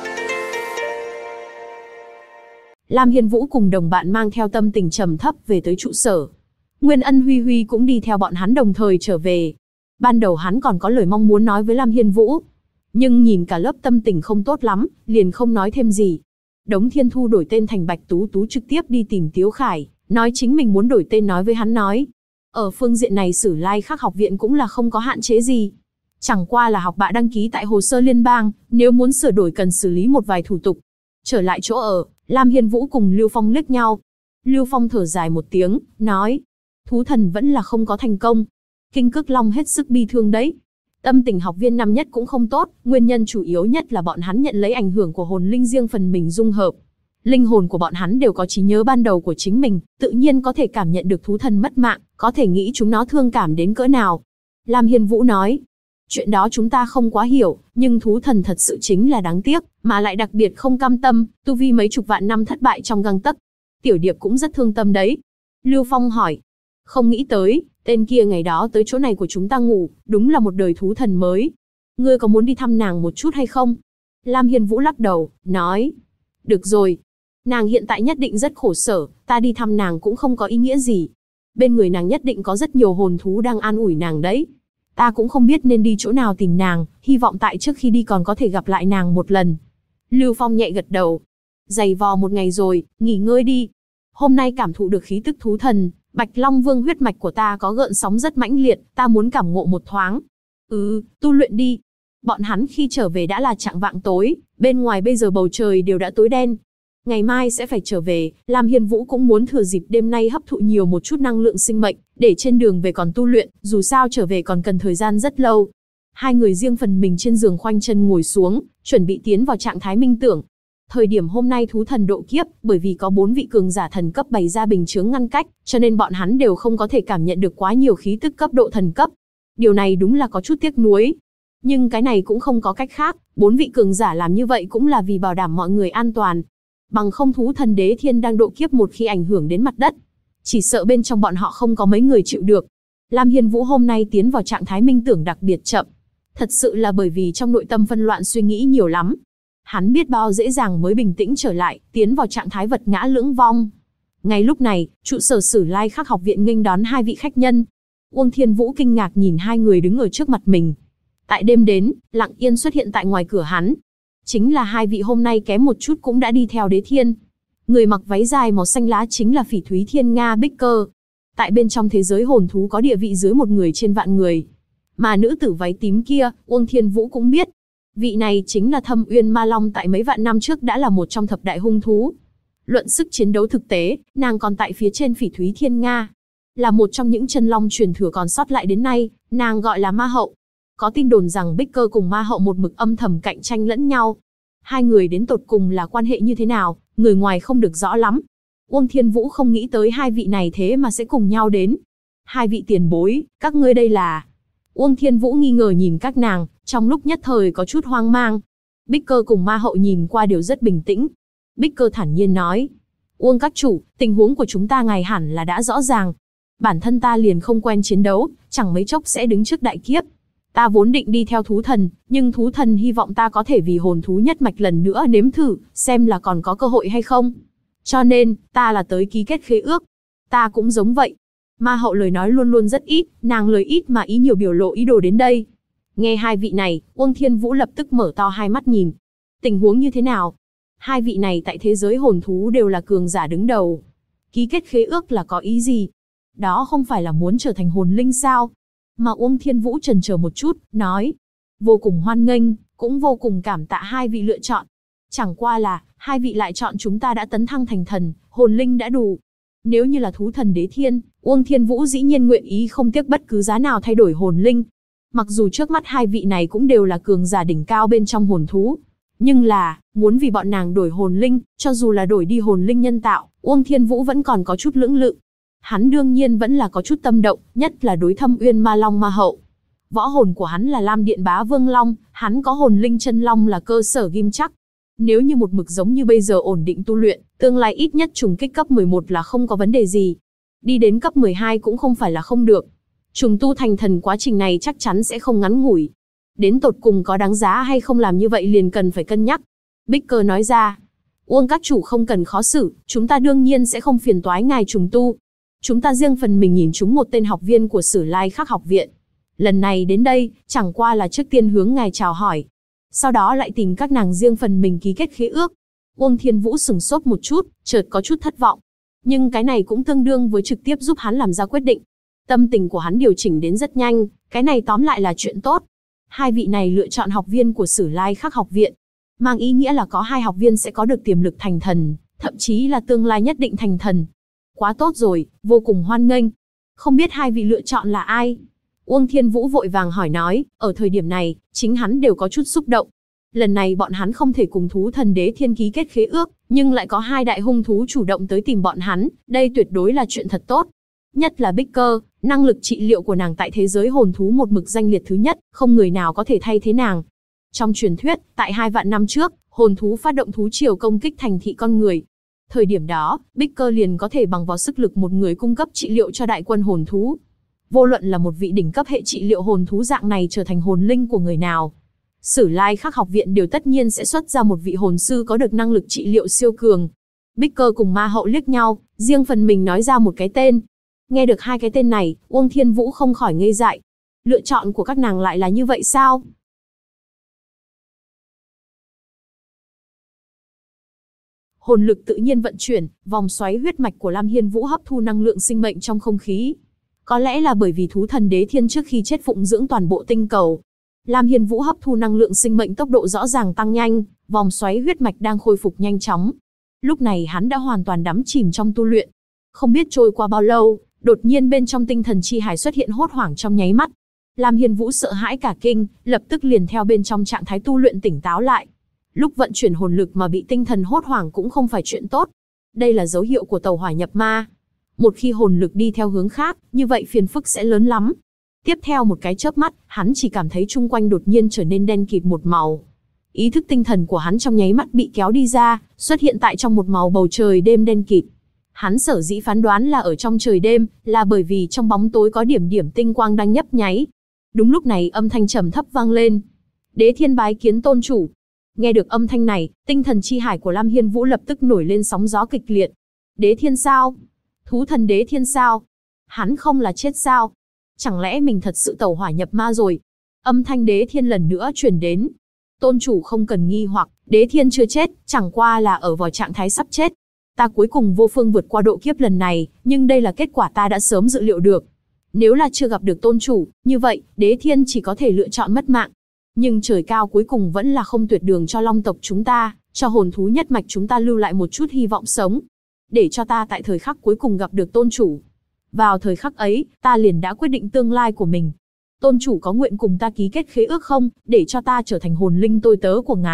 Lam Hiên Vũ cùng đồng bạn mang theo tâm tình trầm thấp về tới trụ sở. Nguyên Ân Huy Huy cũng đi theo bọn hắn đồng thời trở về. Ban đầu hắn còn có lời mong muốn nói với Lam Hiên Vũ. Nhưng nhìn cả lớp tâm tình không tốt lắm, liền không nói thêm gì. Đống Thiên Thu đổi tên thành Bạch Tú Tú trực tiếp đi tìm Tiếu Khải, nói chính mình muốn đổi tên nói với hắn nói. Ở phương diện này Sử Lai Khắc học viện cũng là không có hạn chế gì. Chẳng qua là học bạ đăng ký tại hồ sơ liên bang, nếu muốn sửa đổi cần xử lý một vài thủ tục. Trở lại chỗ ở, Lam Hiên Vũ cùng Lưu Phong liếc nhau. Lưu Phong thở dài một tiếng, nói. Thú thần vẫn là không có thành công. Kinh Cức Long hết sức bi thương đấy. Tâm tình học viên năm nhất cũng không tốt, nguyên nhân chủ yếu nhất là bọn hắn nhận lấy ảnh hưởng của hồn linh riêng phần mình dung hợp. Linh hồn của bọn hắn đều có trí nhớ ban đầu của chính mình, tự nhiên có thể cảm nhận được thú thần mất mạng, có thể nghĩ chúng nó thương cảm đến cỡ nào. Lam Hiên Vũ nói, chuyện đó chúng ta không quá hiểu, nhưng thú thần thật sự chính là đáng tiếc, mà lại đặc biệt không cam tâm, tu vi mấy chục vạn năm thất bại trong gang tấc. Tiểu Điệp cũng rất thương tâm đấy. Lưu Phong hỏi, không nghĩ tới, tên kia ngày đó tới chỗ này của chúng ta ngủ, đúng là một đời thú thần mới. Ngươi có muốn đi thăm nàng một chút hay không? Lam Hiên Vũ lắc đầu, nói, được rồi. Nàng hiện tại nhất định rất khổ sở, ta đi thăm nàng cũng không có ý nghĩa gì. Bên người nàng nhất định có rất nhiều hồn thú đang an ủi nàng đấy. Ta cũng không biết nên đi chỗ nào tìm nàng, hy vọng tại trước khi đi còn có thể gặp lại nàng một lần. Lưu Phong nhẹ gật đầu. Dày vò một ngày rồi, nghỉ ngơi đi. Hôm nay cảm thụ được khí tức thú thần, Bạch Long Vương huyết mạch của ta có gợn sóng rất mãnh liệt, ta muốn cảm ngộ một thoáng. Tu luyện đi. Bọn hắn khi trở về đã là chạng vạng tối, bên ngoài bây giờ bầu trời đều đã tối đen. Ngày mai sẽ phải trở về, Lam Hiên Vũ cũng muốn thừa dịp đêm nay hấp thụ nhiều một chút năng lượng sinh mệnh, để trên đường về còn tu luyện, dù sao trở về còn cần thời gian rất lâu. Hai người riêng phần mình trên giường khoanh chân ngồi xuống, chuẩn bị tiến vào trạng thái minh tưởng. Thời điểm hôm nay thú thần độ kiếp, bởi vì có 4 vị cường giả thần cấp bày ra bình chướng ngăn cách, cho nên bọn hắn đều không có thể cảm nhận được quá nhiều khí tức cấp độ thần cấp. Điều này đúng là có chút tiếc nuối. Nhưng cái này cũng không có cách khác, 4 vị cường giả làm như vậy cũng là vì bảo đảm mọi người an toàn. Bằng không thú thần đế thiên đang độ kiếp một khi ảnh hưởng đến mặt đất, chỉ sợ bên trong bọn họ không có mấy người chịu được. Lam Hiên Vũ hôm nay tiến vào trạng thái minh tưởng đặc biệt chậm. Thật sự là bởi vì trong nội tâm phân loạn suy nghĩ nhiều lắm. Hắn biết bao dễ dàng mới bình tĩnh trở lại, tiến vào trạng thái vật ngã lưỡng vong. Ngay lúc này, trụ sở Sử Lai Khắc học viện nghênh đón 2 vị khách nhân. Uông Thiên Vũ kinh ngạc nhìn 2 người đứng ở trước mặt mình. Tại đêm đến, lặng yên xuất hiện tại ngoài cửa hắn. Chính là 2 vị hôm nay kém một chút cũng đã đi theo đế thiên. Người mặc váy dài màu xanh lá chính là Phỉ Thúy Thiên Nga Bích Cơ. Tại bên trong thế giới hồn thú có địa vị dưới 1 người trên vạn người. Mà nữ tử váy tím kia, Uông Thiên Vũ cũng biết. Vị này chính là Thâm Uyên Ma Long tại mấy vạn năm trước đã là một trong thập đại hung thú. Luận sức chiến đấu thực tế, nàng còn tại phía trên Phỉ Thúy Thiên Nga. Là một trong những chân long truyền thừa còn sót lại đến nay, nàng gọi là Ma Hậu. Có tin đồn rằng Bích Cơ cùng Ma Hậu một mực âm thầm cạnh tranh lẫn nhau. Hai người đến tột cùng là quan hệ như thế nào, người ngoài không được rõ lắm. Uông Thiên Vũ không nghĩ tới hai vị này thế mà sẽ cùng nhau đến. Hai vị tiền bối, các ngươi đây là... Uông Thiên Vũ nghi ngờ nhìn các nàng, trong lúc nhất thời có chút hoang mang. Bích Cơ cùng Ma Hậu nhìn qua đều rất bình tĩnh. Bích Cơ thản nhiên nói, Uông các chủ, tình huống của chúng ta ngài hẳn là đã rõ ràng. Bản thân ta liền không quen chiến đấu, chẳng mấy chốc sẽ đứng trước đại kiếp. Ta vốn định đi theo thú thần, nhưng thú thần hy vọng ta có thể vì hồn thú nhất mạch lần nữa nếm thử, xem là còn có cơ hội hay không. Cho nên, ta là tới ký kết khế ước. Ta cũng giống vậy. Ma Hậu lời nói luôn luôn rất ít, nàng lời ít mà ý nhiều biểu lộ ý đồ đến đây. Nghe hai vị này, Uông Thiên Vũ lập tức mở to hai mắt nhìn. Tình huống như thế nào? Hai vị này tại thế giới hồn thú đều là cường giả đứng đầu. Ký kết khế ước là có ý gì? Đó không phải là muốn trở thành hồn linh sao? Mà Uông Thiên Vũ chần chờ một chút, nói. Vô cùng hoan nghênh, cũng vô cùng cảm tạ hai vị lựa chọn. Chẳng qua là, hai vị lại chọn chúng ta đã tấn thăng thành thần, hồn linh đã đủ. Nếu như là thú thần đế thiên, Uông Thiên Vũ dĩ nhiên nguyện ý không tiếc bất cứ giá nào thay đổi hồn linh. Mặc dù trước mắt hai vị này cũng đều là cường giả đỉnh cao bên trong hồn thú. Nhưng là, muốn vì bọn nàng đổi hồn linh, cho dù là đổi đi hồn linh nhân tạo, Uông Thiên Vũ vẫn còn có chút lưỡng lự. Hắn đương nhiên vẫn là có chút tâm động, nhất là đối Thâm Uyên Ma Long Ma Hậu. Võ hồn của hắn là Lam Điện Bá Vương Long, hắn có hồn linh chân long là cơ sở ghim chắc. Nếu như một mực giống như bây giờ ổn định tu luyện, tương lai ít nhất trùng kích cấp 11 là không có vấn đề gì. Đi đến cấp 12 cũng không phải là không được. Trùng tu thành thần quá trình này chắc chắn sẽ không ngắn ngủi. Đến tột cùng có đáng giá hay không làm như vậy liền cần phải cân nhắc. Bích Cơ nói ra, Uông các chủ không cần khó xử, chúng ta đương nhiên sẽ không phiền toái ngài trùng tu. Chúng ta riêng phần mình nhìn chúng một tên học viên của Sử Lai Khắc học viện. Lần này đến đây, chẳng qua là trước tiên hướng ngài chào hỏi. Sau đó lại tìm các nàng riêng phần mình ký kết khế ước. Uông Thiên Vũ sửng sốt một chút, chợt có chút thất vọng. Nhưng cái này cũng tương đương với trực tiếp giúp hắn làm ra quyết định. Tâm tình của hắn điều chỉnh đến rất nhanh, cái này tóm lại là chuyện tốt. Hai vị này lựa chọn học viên của Sử Lai Khắc học viện. Mang ý nghĩa là có hai học viên sẽ có được tiềm lực thành thần, thậm chí là tương lai nhất định thành thần. Quá tốt rồi, vô cùng hoan nghênh. Không biết hai vị lựa chọn là ai? Uông Thiên Vũ vội vàng hỏi nói, ở thời điểm này, chính hắn đều có chút xúc động. Lần này bọn hắn không thể cùng thú thần đế thiên ký kết khế ước, nhưng lại có hai đại hung thú chủ động tới tìm bọn hắn, đây tuyệt đối là chuyện thật tốt. Nhất là Bích Cơ, năng lực trị liệu của nàng tại thế giới hồn thú một mực danh liệt thứ nhất, không người nào có thể thay thế nàng. Trong truyền thuyết, tại 2 vạn năm trước, hồn thú phát động thú triều công kích thành thị con người. Thời điểm đó, Bích Cơ liền có thể bằng vào sức lực một người cung cấp trị liệu cho đại quân hồn thú. Vô luận là một vị đỉnh cấp hệ trị liệu hồn thú dạng này trở thành hồn linh của người nào, Sử Lai Khắc học viện đều tất nhiên sẽ xuất ra một vị hồn sư có được năng lực trị liệu siêu cường. Bích Cơ cùng Ma Hậu liếc nhau, riêng phần mình nói ra một cái tên. Nghe được hai cái tên này, Uông Thiên Vũ không khỏi ngây dại. Lựa chọn của các nàng lại là như vậy sao? Hồn lực tự nhiên vận chuyển, vòng xoáy huyết mạch của Lam Hiên Vũ hấp thu năng lượng sinh mệnh trong không khí. Có lẽ là bởi vì thú thần đế thiên trước khi chết phụng dưỡng toàn bộ tinh cầu. Lam Hiên Vũ hấp thu năng lượng sinh mệnh tốc độ rõ ràng tăng nhanh, vòng xoáy huyết mạch đang khôi phục nhanh chóng. Lúc này hắn đã hoàn toàn đắm chìm trong tu luyện. Không biết trôi qua bao lâu, đột nhiên bên trong tinh thần chi hải xuất hiện hốt hoảng trong nháy mắt. Lam Hiên Vũ sợ hãi cả kinh, lập tức liền theo bên trong trạng thái tu luyện tỉnh táo lại. Lúc vận chuyển hồn lực mà bị tinh thần hốt hoảng cũng không phải chuyện tốt. Đây là dấu hiệu của tẩu hỏa nhập ma. Một khi hồn lực đi theo hướng khác, như vậy phiền phức sẽ lớn lắm. Tiếp theo một cái chớp mắt, hắn chỉ cảm thấy chung quanh đột nhiên trở nên đen kịt một màu. Ý thức tinh thần của hắn trong nháy mắt bị kéo đi ra, xuất hiện tại trong một màu bầu trời đêm đen kịt. Hắn sở dĩ phán đoán là ở trong trời đêm, là bởi vì trong bóng tối có điểm điểm tinh quang đang nhấp nháy. Đúng lúc này âm thanh trầm thấp vang lên. Đế thiên bái kiến tôn chủ. Nghe được âm thanh này, tinh thần chi hải của Lam Hiên Vũ lập tức nổi lên sóng gió kịch liệt. Đế thiên sao? Thú thần đế thiên sao? Hắn không là chết sao? Chẳng lẽ mình thật sự tẩu hỏa nhập ma rồi? Âm thanh đế thiên lần nữa truyền đến. Tôn chủ không cần nghi hoặc, đế thiên chưa chết, chẳng qua là ở vào trạng thái sắp chết. Ta cuối cùng vô phương vượt qua độ kiếp lần này, nhưng đây là kết quả ta đã sớm dự liệu được. Nếu là chưa gặp được tôn chủ, như vậy, đế thiên chỉ có thể lựa chọn mất mạng. Nhưng trời cao cuối cùng vẫn là không tuyệt đường cho long tộc chúng ta, cho hồn thú nhất mạch chúng ta lưu lại một chút hy vọng sống. Để cho ta tại thời khắc cuối cùng gặp được tôn chủ. Vào thời khắc ấy, ta liền đã quyết định tương lai của mình. Tôn chủ có nguyện cùng ta ký kết khế ước không, để cho ta trở thành hồn linh tôi tớ của ngài,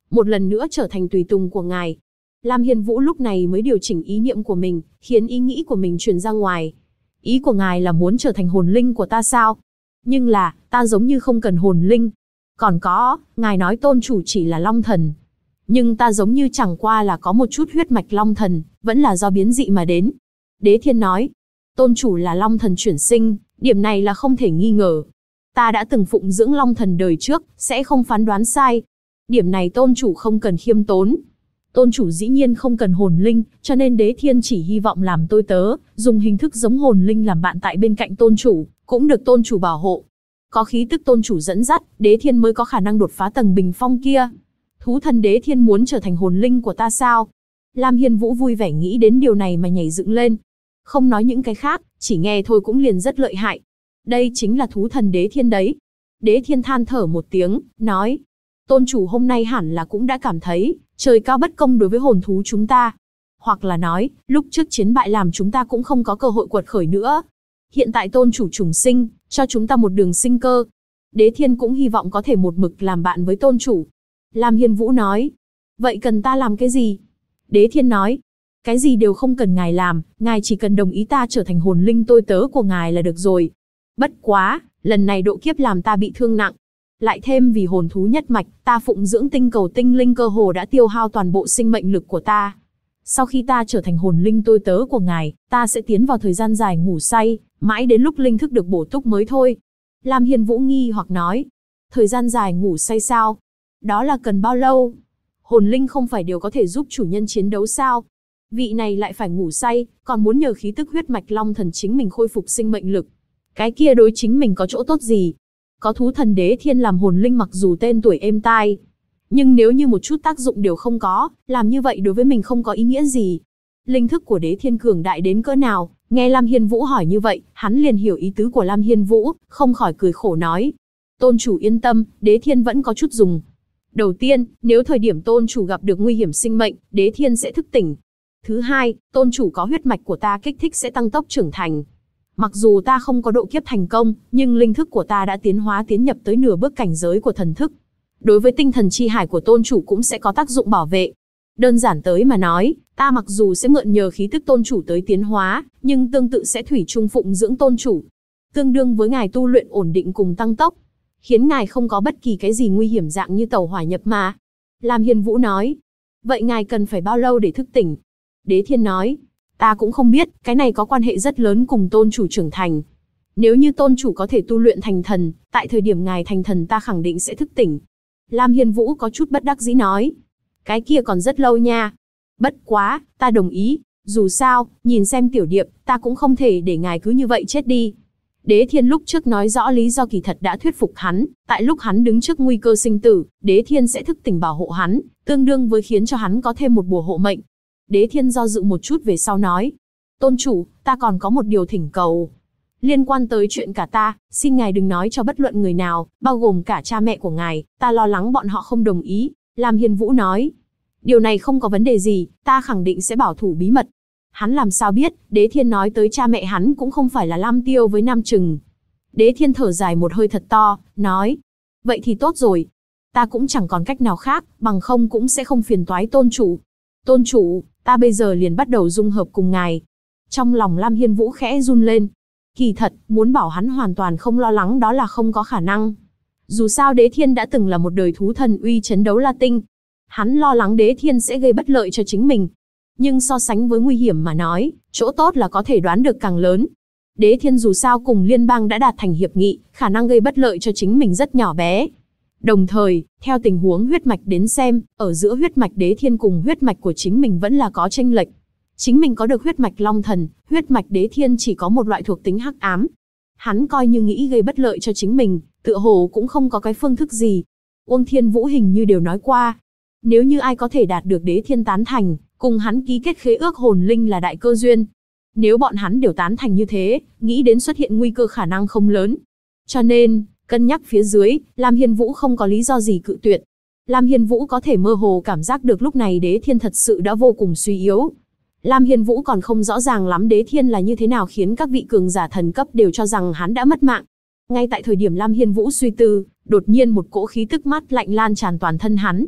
một lần nữa trở thành tùy tùng của ngài. Lam Hiên Vũ lúc này mới điều chỉnh ý niệm của mình, khiến ý nghĩ của mình truyền ra ngoài. Ý của ngài là muốn trở thành hồn linh của ta sao? Nhưng là, ta giống như không cần hồn linh. Còn có, ngài nói tôn chủ chỉ là long thần. Nhưng ta giống như chẳng qua là có một chút huyết mạch long thần, vẫn là do biến dị mà đến. Đế Thiên nói, tôn chủ là long thần chuyển sinh, điểm này là không thể nghi ngờ. Ta đã từng phụng dưỡng long thần đời trước, sẽ không phán đoán sai. Điểm này tôn chủ không cần khiêm tốn. Tôn chủ dĩ nhiên không cần hồn linh, cho nên Đế Thiên chỉ hy vọng làm tôi tớ, dùng hình thức giống hồn linh làm bạn tại bên cạnh tôn chủ, cũng được tôn chủ bảo hộ. Có khí tức tôn chủ dẫn dắt, Đế Thiên mới có khả năng đột phá tầng bình phong kia. Thú thần Đế Thiên muốn trở thành hồn linh của ta sao? Lam Hiên Vũ vui vẻ nghĩ đến điều này mà nhảy dựng lên. Không nói những cái khác, chỉ nghe thôi cũng liền rất lợi hại. Đây chính là thú thần Đế Thiên đấy. Đế Thiên than thở một tiếng, nói. Tôn chủ hôm nay hẳn là cũng đã cảm thấy, trời cao bất công đối với hồn thú chúng ta. Hoặc là nói, lúc trước chiến bại làm chúng ta cũng không có cơ hội quật khởi nữa. Hiện tại tôn chủ trùng sinh, cho chúng ta một đường sinh cơ. Đế Thiên cũng hy vọng có thể một mực làm bạn với tôn chủ. Lam Hiên Vũ nói. Vậy cần ta làm cái gì? Đế Thiên nói. Cái gì đều không cần ngài làm, ngài chỉ cần đồng ý ta trở thành hồn linh tôi tớ của ngài là được rồi. Bất quá, lần này độ kiếp làm ta bị thương nặng. Lại thêm vì hồn thú nhất mạch, ta phụng dưỡng tinh cầu tinh linh cơ hồ đã tiêu hao toàn bộ sinh mệnh lực của ta. Sau khi ta trở thành hồn linh tôi tớ của ngài, ta sẽ tiến vào thời gian dài ngủ say, mãi đến lúc linh thức được bổ túc mới thôi. Lam Hiên Vũ nghi hoặc nói. Thời gian dài ngủ say sao? Đó là cần bao lâu? Hồn linh không phải đều có thể giúp chủ nhân chiến đấu sao? Vị này lại phải ngủ say, còn muốn nhờ khí tức huyết mạch long thần chính mình khôi phục sinh mệnh lực. Cái kia đối chính mình có chỗ tốt gì? Có thú thần Đế Thiên làm hồn linh mặc dù tên tuổi êm tai, nhưng nếu như một chút tác dụng đều không có, làm như vậy đối với mình không có ý nghĩa gì. Linh thức của Đế Thiên cường đại đến cỡ nào, nghe Lam Hiên Vũ hỏi như vậy, hắn liền hiểu ý tứ của Lam Hiên Vũ, không khỏi cười khổ nói. Tôn chủ yên tâm, Đế Thiên vẫn có chút dùng. Đầu tiên, nếu thời điểm tôn chủ gặp được nguy hiểm sinh mệnh, Đế Thiên sẽ thức tỉnh. Thứ hai, tôn chủ có huyết mạch của ta kích thích sẽ tăng tốc trưởng thành. Mặc dù ta không có độ kiếp thành công, nhưng linh thức của ta đã tiến nhập tới nửa bước cảnh giới của thần thức. Đối với tinh thần chi hải của tôn chủ cũng sẽ có tác dụng bảo vệ. Đơn giản tới mà nói, ta mặc dù sẽ mượn nhờ khí tức tôn chủ tới tiến hóa, nhưng tương tự sẽ thủy chung phụng dưỡng tôn chủ. Tương đương với ngài tu luyện ổn định cùng tăng tốc, khiến ngài không có bất kỳ cái gì nguy hiểm dạng như tẩu hỏa nhập ma. Lam Hiên Vũ nói. Vậy ngài cần phải bao lâu để thức tỉnh? Đế Thiên nói. Ta cũng không biết, cái này có quan hệ rất lớn cùng tôn chủ trưởng thành. Nếu như tôn chủ có thể tu luyện thành thần, tại thời điểm ngài thành thần ta khẳng định sẽ thức tỉnh. Lam Hiên Vũ có chút bất đắc dĩ nói. Cái kia còn rất lâu nha. Bất quá, ta đồng ý. Dù sao, nhìn xem tiểu điệp, ta cũng không thể để ngài cứ như vậy chết đi. Đế Thiên lúc trước nói rõ lý do kỳ thật đã thuyết phục hắn. Tại lúc hắn đứng trước nguy cơ sinh tử, Đế Thiên sẽ thức tỉnh bảo hộ hắn, tương đương với khiến cho hắn có thêm một bùa hộ mệnh. Đế Thiên do dự một chút về sau nói. Tôn chủ, ta còn có một điều thỉnh cầu. Liên quan tới chuyện cả ta, xin ngài đừng nói cho bất luận người nào, bao gồm cả cha mẹ của ngài, ta lo lắng bọn họ không đồng ý. Lam Hiên Vũ nói. Điều này không có vấn đề gì, ta khẳng định sẽ bảo thủ bí mật. Hắn làm sao biết, Đế Thiên nói tới cha mẹ hắn cũng không phải là Lam Tiêu với Nam Trừng. Đế Thiên thở dài một hơi thật to, nói. Vậy thì tốt rồi. Ta cũng chẳng còn cách nào khác, bằng không cũng sẽ không phiền toái tôn chủ. Tôn chủ, ta bây giờ liền bắt đầu dung hợp cùng ngài. Trong lòng Lam Hiên Vũ khẽ run lên. Kỳ thật, muốn bảo hắn hoàn toàn không lo lắng đó là không có khả năng. Dù sao Đế Thiên đã từng là một đời thú thần uy chấn đấu la tinh. Hắn lo lắng Đế Thiên sẽ gây bất lợi cho chính mình. Nhưng so sánh với nguy hiểm mà nói, chỗ tốt là có thể đoán được càng lớn. Đế Thiên dù sao cùng liên bang đã đạt thành hiệp nghị, khả năng gây bất lợi cho chính mình rất nhỏ bé. Đồng thời, theo tình huống huyết mạch đến xem, ở giữa huyết mạch Đế Thiên cùng huyết mạch của chính mình vẫn là có chênh lệch. Chính mình có được huyết mạch long thần, huyết mạch Đế Thiên chỉ có một loại thuộc tính hắc ám. Hắn coi như nghĩ gây bất lợi cho chính mình, tựa hồ cũng không có cái phương thức gì. Uông Thiên Vũ hình như đều nói qua, nếu như ai có thể đạt được Đế Thiên tán thành, cùng hắn ký kết khế ước hồn linh là đại cơ duyên. Nếu bọn hắn đều tán thành như thế, nghĩ đến xuất hiện nguy cơ khả năng không lớn. Cho nên, cân nhắc phía dưới, Lam Hiên Vũ không có lý do gì cự tuyệt. Lam Hiên Vũ có thể mơ hồ cảm giác được lúc này Đế Thiên thật sự đã vô cùng suy yếu. Lam Hiên Vũ còn không rõ ràng lắm Đế Thiên là như thế nào khiến các vị cường giả thần cấp đều cho rằng hắn đã mất mạng. Ngay tại thời điểm Lam Hiên Vũ suy tư, đột nhiên một cỗ khí tức mát lạnh lan tràn toàn thân hắn.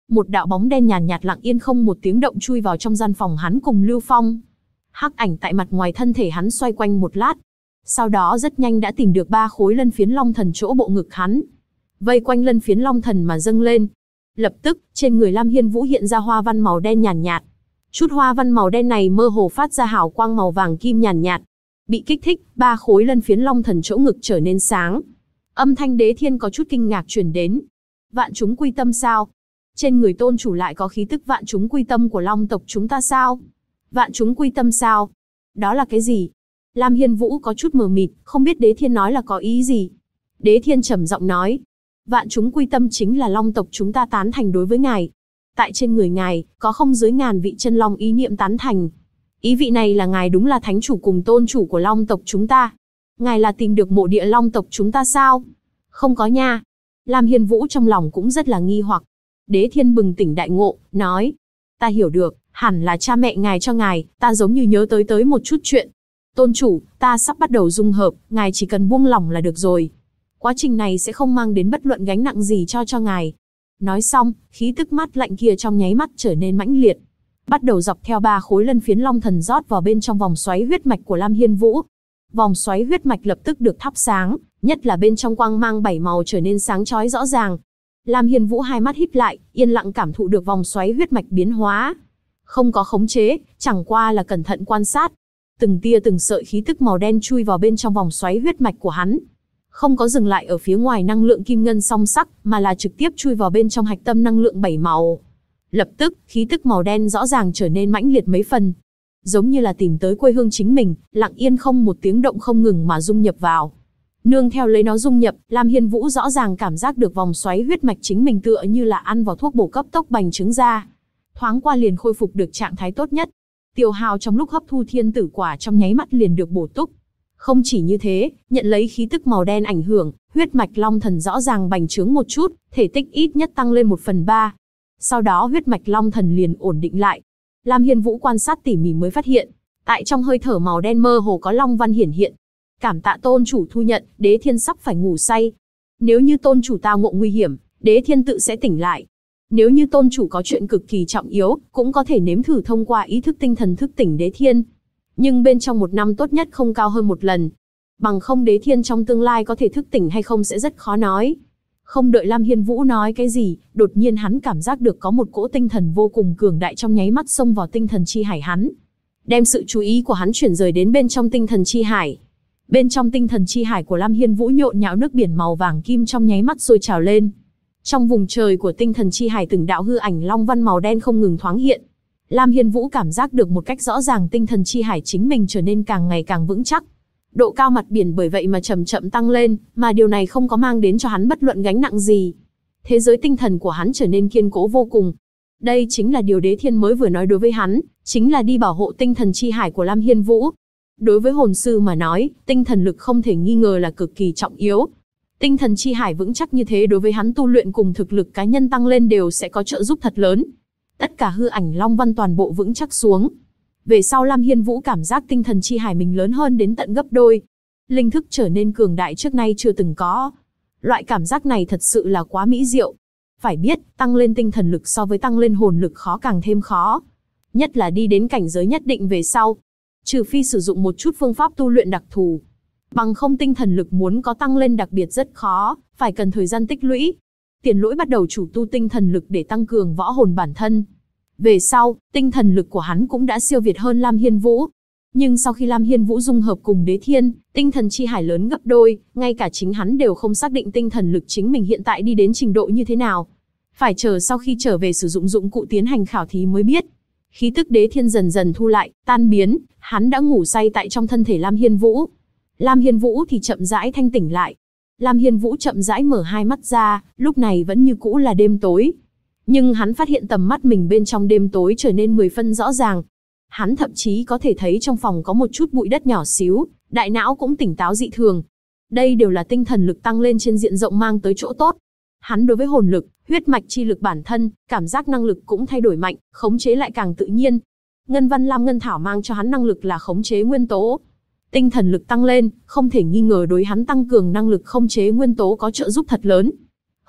Một đạo bóng đen nhàn nhạt lặng yên không một tiếng động chui vào trong gian phòng hắn cùng Lưu Phong. Hắc ảnh tại mặt ngoài thân thể hắn xoay quanh một lát. Sau đó rất nhanh đã tìm được 3 khối lân phiến long thần chỗ bộ ngực hắn. Vây quanh lân phiến long thần mà dâng lên. Lập tức, trên người Lam Hiên Vũ hiện ra hoa văn màu đen nhàn nhạt. Chút hoa văn màu đen này mơ hồ phát ra hào quang màu vàng kim nhàn nhạt. Bị kích thích, 3 khối lân phiến long thần chỗ ngực trở nên sáng. Âm thanh Đế Thiên có chút kinh ngạc truyền đến. Vạn chúng quy tâm sao? Trên người tôn chủ lại có khí tức vạn chúng quy tâm của long tộc chúng ta sao? Vạn chúng quy tâm sao? Đó là cái gì? Lam Hiên Vũ có chút mờ mịt, không biết Đế Thiên nói là có ý gì. Đế Thiên trầm giọng nói. Vạn chúng quy tâm chính là long tộc chúng ta tán thành đối với ngài. Tại trên người ngài, có không dưới ngàn vị chân long ý niệm tán thành. Ý vị này là ngài đúng là thánh chủ cùng tôn chủ của long tộc chúng ta. Ngài là tìm được mộ địa long tộc chúng ta sao? Không có nha. Lam Hiên Vũ trong lòng cũng rất là nghi hoặc. Đế Thiên bừng tỉnh đại ngộ, nói. Ta hiểu được, hẳn là cha mẹ ngài cho ngài, ta giống như nhớ tới một chút chuyện. Tôn chủ, ta sắp bắt đầu dung hợp, ngài chỉ cần buông lỏng là được rồi. Quá trình này sẽ không mang đến bất luận gánh nặng gì cho ngài. Nói xong, khí tức mát lạnh kia trong nháy mắt trở nên mãnh liệt. Bắt đầu dọc theo 3 khối lân phiến long thần rót vào bên trong vòng xoáy huyết mạch của Lam Hiên Vũ. Vòng xoáy huyết mạch lập tức được thắp sáng, nhất là bên trong quang mang 7 màu trở nên sáng chói rõ ràng. Lam Hiên Vũ hai mắt híp lại, yên lặng cảm thụ được vòng xoáy huyết mạch biến hóa. Không có khống chế, chẳng qua là cẩn thận quan sát. Từng tia từng sợi khí tức màu đen chui vào bên trong vòng xoáy huyết mạch của hắn. Không có dừng lại ở phía ngoài năng lượng kim ngân song sắc, mà là trực tiếp chui vào bên trong hạch tâm năng lượng 7 màu. Lập tức, khí tức màu đen rõ ràng trở nên mãnh liệt mấy phần. Giống như là tìm tới quê hương chính mình, lặng yên không một tiếng động không ngừng mà dung nhập vào. Nương theo lấy nó dung nhập, Lam Hiên Vũ rõ ràng cảm giác được vòng xoáy huyết mạch chính mình tựa như là ăn vào thuốc bổ cấp tốc bành trướng ra. Thoáng qua liền khôi phục được trạng thái tốt nhất. Tiêu hao trong lúc hấp thu thiên tử quả trong nháy mắt liền được bổ túc. Không chỉ như thế, nhận lấy khí tức màu đen ảnh hưởng, huyết mạch long thần rõ ràng bành trướng một chút, thể tích ít nhất tăng lên 1/3. Sau đó huyết mạch long thần liền ổn định lại. Lam Hiên Vũ quan sát tỉ mỉ mới phát hiện, tại trong hơi thở màu đen mơ hồ có long văn hiển hiện. Cảm tạ tôn chủ thu nhận, Đế Thiên sắp phải ngủ say. Nếu như tôn chủ tao ngộ nguy hiểm, Đế Thiên tự sẽ tỉnh lại. Nếu như tôn chủ có chuyện cực kỳ trọng yếu, cũng có thể nếm thử thông qua ý thức tinh thần thức tỉnh Đế Thiên. Nhưng bên trong 1 năm tốt nhất không cao hơn 1 lần. Bằng không Đế Thiên trong tương lai có thể thức tỉnh hay không sẽ rất khó nói. Không đợi Lam Hiên Vũ nói cái gì, đột nhiên hắn cảm giác được có một cỗ tinh thần vô cùng cường đại trong nháy mắt xông vào tinh thần chi hải hắn. Đem sự chú ý của hắn chuyển rời đến bên trong tinh thần chi hải. Bên trong tinh thần chi hải của Lam Hiên Vũ nhộn nhạo nước biển màu vàng kim trong nháy mắt sôi trào lên. Trong vùng trời của tinh thần chi hải từng đạo hư ảnh long văn màu đen không ngừng thoáng hiện. Lam Hiên Vũ cảm giác được một cách rõ ràng tinh thần chi hải chính mình trở nên càng ngày càng vững chắc. Độ cao mặt biển bởi vậy mà chậm chậm tăng lên, mà điều này không có mang đến cho hắn bất luận gánh nặng gì. Thế giới tinh thần của hắn trở nên kiên cố vô cùng. Đây chính là điều Đế Thiên mới vừa nói đối với hắn, chính là đi bảo hộ tinh thần chi hải của Lam Hiên Vũ. Đối với hồn sư mà nói, tinh thần lực không thể nghi ngờ là cực kỳ trọng yếu. Tinh thần chi hải vững chắc như thế đối với hắn tu luyện cùng thực lực cá nhân tăng lên đều sẽ có trợ giúp thật lớn. Tất cả hư ảnh long văn toàn bộ vững chắc xuống. Về sau Lam Hiên Vũ cảm giác tinh thần chi hải mình lớn hơn đến tận gấp đôi. Linh thức trở nên cường đại trước nay chưa từng có. Loại cảm giác này thật sự là quá mỹ diệu. Phải biết, tăng lên tinh thần lực so với tăng lên hồn lực khó càng thêm khó. Nhất là đi đến cảnh giới nhất định về sau. Trừ phi sử dụng một chút phương pháp tu luyện đặc thù. Bằng không tinh thần lực muốn có tăng lên đặc biệt rất khó, phải cần thời gian tích lũy. Tiền Lỗi bắt đầu chủ tu tinh thần lực để tăng cường võ hồn bản thân. Về sau, tinh thần lực của hắn cũng đã siêu việt hơn Lam Hiên Vũ. Nhưng sau khi Lam Hiên Vũ dung hợp cùng Đế Thiên, tinh thần chi hải lớn gấp đôi, ngay cả chính hắn đều không xác định tinh thần lực chính mình hiện tại đi đến trình độ như thế nào. Phải chờ sau khi trở về sử dụng dụng cụ tiến hành khảo thí mới biết. Khí tức Đế Thiên dần dần thu lại, tan biến, hắn đã ngủ say tại trong thân thể Lam Hiên Vũ. Lam Hiên Vũ thì chậm rãi thanh tỉnh lại. Lam Hiên Vũ chậm rãi mở hai mắt ra, lúc này vẫn như cũ là đêm tối. Nhưng hắn phát hiện tầm mắt mình bên trong đêm tối trở nên 10 phân rõ ràng. Hắn thậm chí có thể thấy trong phòng có một chút bụi đất nhỏ xíu, đại não cũng tỉnh táo dị thường. Đây đều là tinh thần lực tăng lên trên diện rộng mang tới chỗ tốt. Hắn đối với hồn lực, huyết mạch chi lực bản thân, cảm giác năng lực cũng thay đổi mạnh, khống chế lại càng tự nhiên. Ngân Văn Lam Ngân Thảo mang cho hắn năng lực là khống chế nguyên tố. Tinh thần lực tăng lên, không thể nghi ngờ đối hắn tăng cường năng lực khống chế nguyên tố có trợ giúp thật lớn.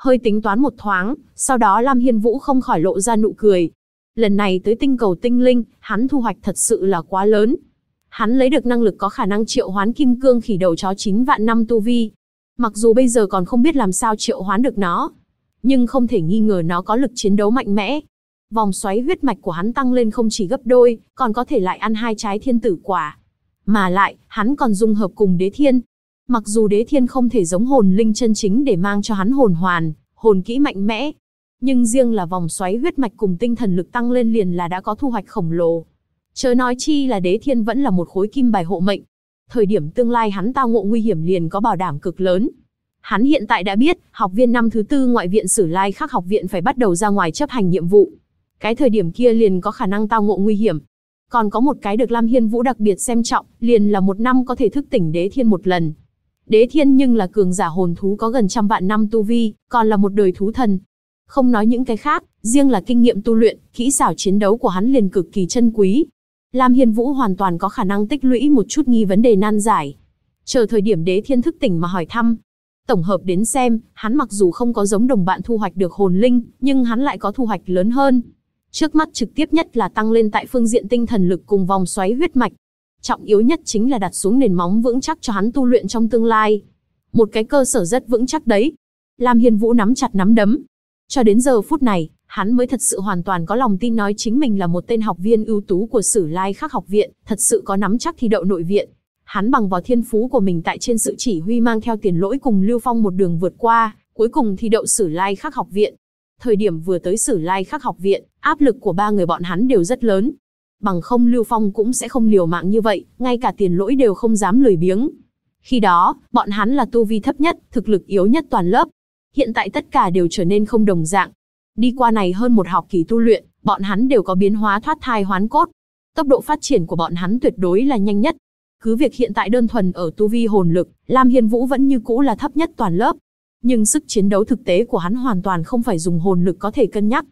Hơi tính toán một thoáng, sau đó Lam Hiên Vũ không khỏi lộ ra nụ cười. Lần này tới tinh cầu tinh linh, hắn thu hoạch thật sự là quá lớn. Hắn lấy được năng lực có khả năng triệu hoán kim cương khỉ đầu chó 9 vạn năm tu vi. Mặc dù bây giờ còn không biết làm sao triệu hoán được nó, nhưng không thể nghi ngờ nó có lực chiến đấu mạnh mẽ. Vòng xoáy huyết mạch của hắn tăng lên không chỉ gấp đôi, còn có thể lại ăn 2 trái thiên tử quả. Mà lại, hắn còn dung hợp cùng đế thiên. Mặc dù đế thiên không thể giống hồn linh chân chính để mang cho hắn hồn hoàn, hồn kỹ mạnh mẽ, nhưng riêng là vòng xoáy huyết mạch cùng tinh thần lực tăng lên liền là đã có thu hoạch khổng lồ. Chớ nói chi là đế thiên vẫn là một khối kim bài hộ mệnh. Thời điểm tương lai hắn tao ngộ nguy hiểm liền có bảo đảm cực lớn. Hắn hiện tại đã biết, học viên năm thứ 4 ngoại viện Sử Lai Khắc học viện phải bắt đầu ra ngoài chấp hành nhiệm vụ. Cái thời điểm kia liền có khả năng tao ngộ nguy hiểm. Còn có một cái được Lam Hiên Vũ đặc biệt xem trọng, liền là 1 năm có thể thức tỉnh đế thiên một lần. Đế thiên nhưng là cường giả hồn thú có gần 100 vạn năm tu vi, còn là một đời thú thần. Không nói những cái khác, riêng là kinh nghiệm tu luyện, kỹ xảo chiến đấu của hắn liền cực kỳ chân quý. Lam Hiên Vũ hoàn toàn có khả năng tích lũy một chút nghi vấn đề nan giải. Chờ thời điểm đế thiên thức tỉnh mà hỏi thăm. Tổng hợp đến xem, hắn mặc dù không có giống đồng bạn thu hoạch được hồn linh, nhưng hắn lại có thu hoạch lớn hơn. Trước mắt trực tiếp nhất là tăng lên tại phương diện tinh thần lực cùng vòng xoáy huyết mạch. Trọng yếu nhất chính là đặt xuống nền móng vững chắc cho hắn tu luyện trong tương lai. Một cái cơ sở rất vững chắc đấy. Lam Hiên Vũ nắm chặt nắm đấm. Cho đến giờ phút này, hắn mới thật sự hoàn toàn có lòng tin nói chính mình là một tên học viên ưu tú của Sử Lai Khắc học viện, thật sự có nắm chắc thi đậu nội viện. Hắn bằng vào thiên phú của mình tại trên sự chỉ huy mang theo Tiền Lỗi cùng Lưu Phong một đường vượt qua, cuối cùng thi đậu Sử Lai Khắc học viện. Thời điểm vừa tới Sử Lai Khắc học viện, áp lực của 3 người bọn hắn đều rất lớn. Bằng không Lưu Phong cũng sẽ không liều mạng như vậy, ngay cả Tiền Lỗi đều không dám lười biếng. Khi đó, bọn hắn là tu vi thấp nhất, thực lực yếu nhất toàn lớp. Hiện tại tất cả đều trở nên không đồng dạng. Đi qua này hơn một học kỳ tu luyện, bọn hắn đều có biến hóa thoát thai hoán cốt. Tốc độ phát triển của bọn hắn tuyệt đối là nhanh nhất. Cứ việc hiện tại đơn thuần ở tu vi hồn lực, Lam Hiên Vũ vẫn như cũ là thấp nhất toàn lớp. Nhưng sức chiến đấu thực tế của hắn hoàn toàn không phải dùng hồn lực có thể cân nhắc.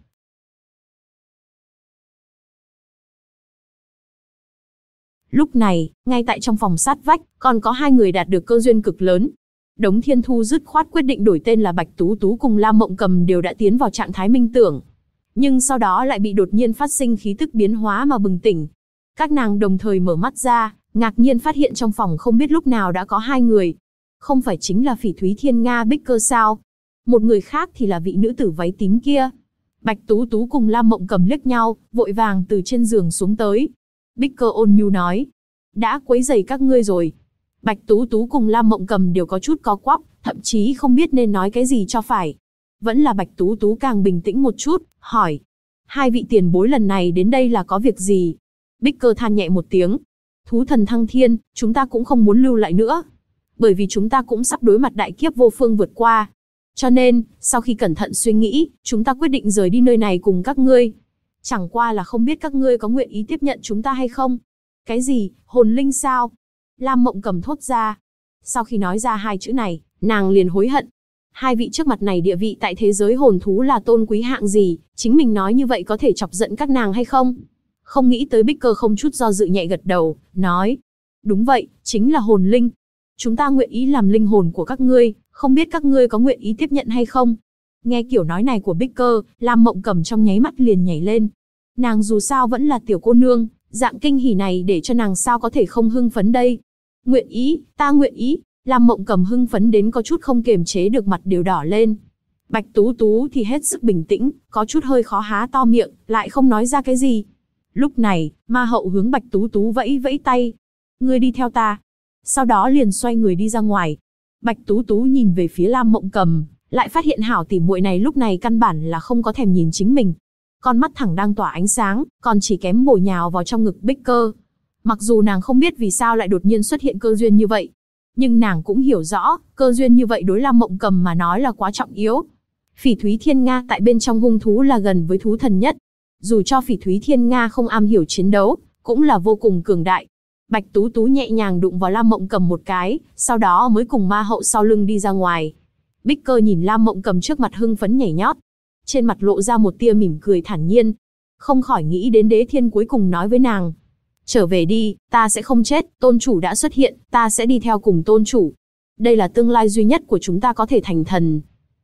Lúc này, ngay tại trong phòng sát vách, còn có 2 người đạt được cơ duyên cực lớn. Đống Thiên Thu dứt khoát quyết định đổi tên là Bạch Tú Tú cùng Lam Mộng Cầm đều đã tiến vào trạng thái minh tưởng. Nhưng sau đó lại bị đột nhiên phát sinh khí tức biến hóa mà bừng tỉnh. Các nàng đồng thời mở mắt ra, ngạc nhiên phát hiện trong phòng không biết lúc nào đã có 2 người. Không phải chính là Phỉ Thúy Thiên Nga Bích Cơ sao? Một người khác thì là vị nữ tử váy tím kia. Bạch Tú Tú cùng Lam Mộng Cầm liếc nhau, vội vàng từ trên giường xuống tới. Bích Cơ ôn nhu nói, đã quấy rầy các ngươi rồi. Bạch Tú Tú cùng Lam Mộng Cầm đều có chút co quắp, thậm chí không biết nên nói cái gì cho phải. Vẫn là Bạch Tú Tú càng bình tĩnh một chút, hỏi. 2 vị tiền bối lần này đến đây là có việc gì? Bích Cơ than nhẹ một tiếng. Thú thần thăng thiên, chúng ta cũng không muốn lưu lại nữa. Bởi vì chúng ta cũng sắp đối mặt đại kiếp vô phương vượt qua. Cho nên, sau khi cẩn thận suy nghĩ, chúng ta quyết định rời đi nơi này cùng các ngươi. Chẳng qua là không biết các ngươi có nguyện ý tiếp nhận chúng ta hay không? Cái gì, hồn linh sao? Lam Mộng Cầm thốt ra. Sau khi nói ra 2 chữ này, nàng liền hối hận. 2 vị trước mặt này địa vị tại thế giới hồn thú là tôn quý hạng gì, chính mình nói như vậy có thể chọc giận các nàng hay không? Không nghĩ tới Bích Cơ không chút do dự nhẹ gật đầu, nói. Đúng vậy, chính là hồn linh. Chúng ta nguyện ý làm linh hồn của các ngươi, không biết các ngươi có nguyện ý tiếp nhận hay không? Nghe kiểu nói này của Bích Cơ, Lam Mộng Cầm trong nháy mắt liền nhảy lên. Nàng dù sao vẫn là tiểu cô nương, dạng kinh hỉ này để cho nàng sao có thể không hưng phấn đây. Nguyện ý, ta nguyện ý. Lam Mộng Cầm hưng phấn đến có chút không kiềm chế được, mặt đều đỏ lên. Bạch Tú Tú thì hết sức bình tĩnh, có chút hơi khó há to miệng, lại không nói ra cái gì. Lúc này, Ma Hậu hướng Bạch Tú Tú vẫy vẫy tay. Ngươi đi theo ta. Sau đó liền xoay người đi ra ngoài. Bạch Tú Tú nhìn về phía Lam Mộng Cầm, lại phát hiện hảo tỉ muội này lúc này căn bản là không có thèm nhìn chính mình. Con mắt thẳng đang tỏa ánh sáng, còn chỉ kém bổ nhào vào trong ngực Bích Cơ. Mặc dù nàng không biết vì sao lại đột nhiên xuất hiện cơ duyên như vậy, nhưng nàng cũng hiểu rõ, cơ duyên như vậy đối Lam Mộng Cầm mà nói là quá trọng yếu. Phỉ Thúy Thiên Nga tại bên trong hung thú là gần với thú thần nhất. Dù cho Phỉ Thúy Thiên Nga không am hiểu chiến đấu, cũng là vô cùng cường đại. Bạch Tú Tú nhẹ nhàng đụng vào Lam Mộng Cầm một cái, sau đó mới cùng Ma Hậu sau lưng đi ra ngoài. Bích Cơ nhìn Lam Mộng Cầm trước mặt hưng phấn nhảy nhót, trên mặt lộ ra một tia mỉm cười thản nhiên. Không khỏi nghĩ đến Đế Thiên cuối cùng nói với nàng. Trở về đi, ta sẽ không chết, tôn chủ đã xuất hiện, ta sẽ đi theo cùng tôn chủ. Đây là tương lai duy nhất của chúng ta có thể thành thần.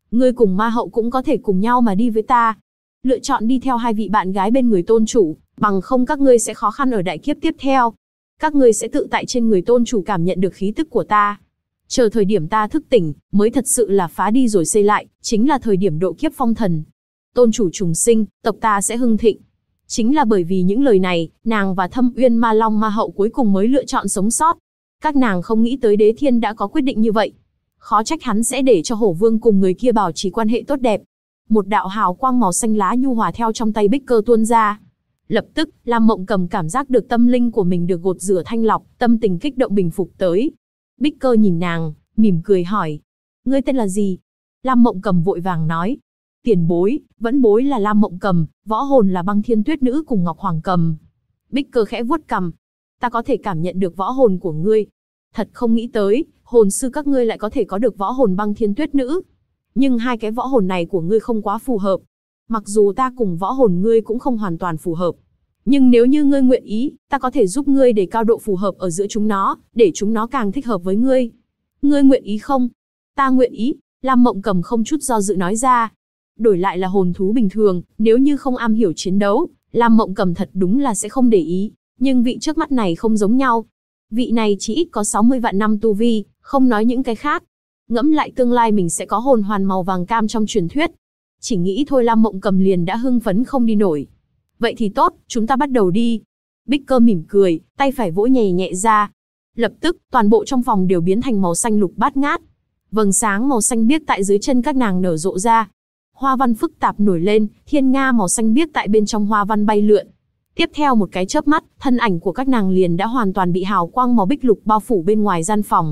Ngươi cùng ma hậu cũng có thể cùng nhau mà đi với ta. Lựa chọn đi theo hai vị bạn gái bên người tôn chủ, bằng không các ngươi sẽ khó khăn ở đại kiếp tiếp theo. Các ngươi sẽ tự tại trên người tôn chủ cảm nhận được khí tức của ta. Chờ thời điểm ta thức tỉnh, mới thật sự là phá đi rồi xây lại, chính là thời điểm độ kiếp phong thần. Tôn chủ trùng sinh, tộc ta sẽ hưng thịnh. Chính là bởi vì những lời này, nàng và Thâm Uyên Ma Long Ma Hậu cuối cùng mới lựa chọn sống sót. Các nàng không nghĩ tới Đế Thiên đã có quyết định như vậy. Khó trách hắn sẽ để cho Hổ Vương cùng người kia bảo trì quan hệ tốt đẹp. Một đạo hào quang màu xanh lá nhu hòa theo trong tay Bích Cơ tuôn ra. Lập tức, Lam Mộng Cầm cảm giác được tâm linh của mình được gột rửa thanh lọc, tâm tình kích động bình phục tới. Bích Cơ nhìn nàng, mỉm cười hỏi. Ngươi tên là gì? Lam Mộng Cầm vội vàng nói. Tiền bối, vẫn bối là Lam Mộng Cầm, võ hồn là Băng Thiên Tuyết Nữ cùng Ngọc Hoàng Cầm. Bích Cơ khẽ vuốt cằm. Ta có thể cảm nhận được võ hồn của ngươi. Thật không nghĩ tới, hồn sư các ngươi lại có thể có được võ hồn Băng Thiên Tuyết Nữ. Nhưng hai cái võ hồn này của ngươi không quá phù hợp. Mặc dù ta cùng võ hồn ngươi cũng không hoàn toàn phù hợp. Nhưng nếu như ngươi nguyện ý, ta có thể giúp ngươi để cao độ phù hợp ở giữa chúng nó, để chúng nó càng thích hợp với ngươi. Ngươi nguyện ý không? Ta nguyện ý, Lam Mộng Cầm không chút do dự nói ra. Đổi lại là hồn thú bình thường, nếu như không am hiểu chiến đấu, Lam Mộng Cầm thật đúng là sẽ không để ý. Nhưng vị trước mắt này không giống nhau. Vị này chỉ ít có 60 vạn năm tu vi, không nói những cái khác. Ngẫm lại tương lai mình sẽ có hồn hoàn màu vàng cam trong truyền thuyết. Chỉ nghĩ thôi Lam Mộng Cầm liền đã hưng phấn không đi nổi. Vậy thì tốt, chúng ta bắt đầu đi. Bích Cơ mỉm cười, tay phải vỗ nhẹ nhẹ ra. Lập tức, toàn bộ trong phòng đều biến thành màu xanh lục bát ngát. Vầng sáng màu xanh biếc tại dưới chân các nàng nở rộ ra. Hoa văn phức tạp nổi lên, thiên nga màu xanh biếc tại bên trong hoa văn bay lượn. Tiếp theo một cái chớp mắt, thân ảnh của các nàng liền đã hoàn toàn bị hào quang màu bích lục bao phủ bên ngoài gian phòng.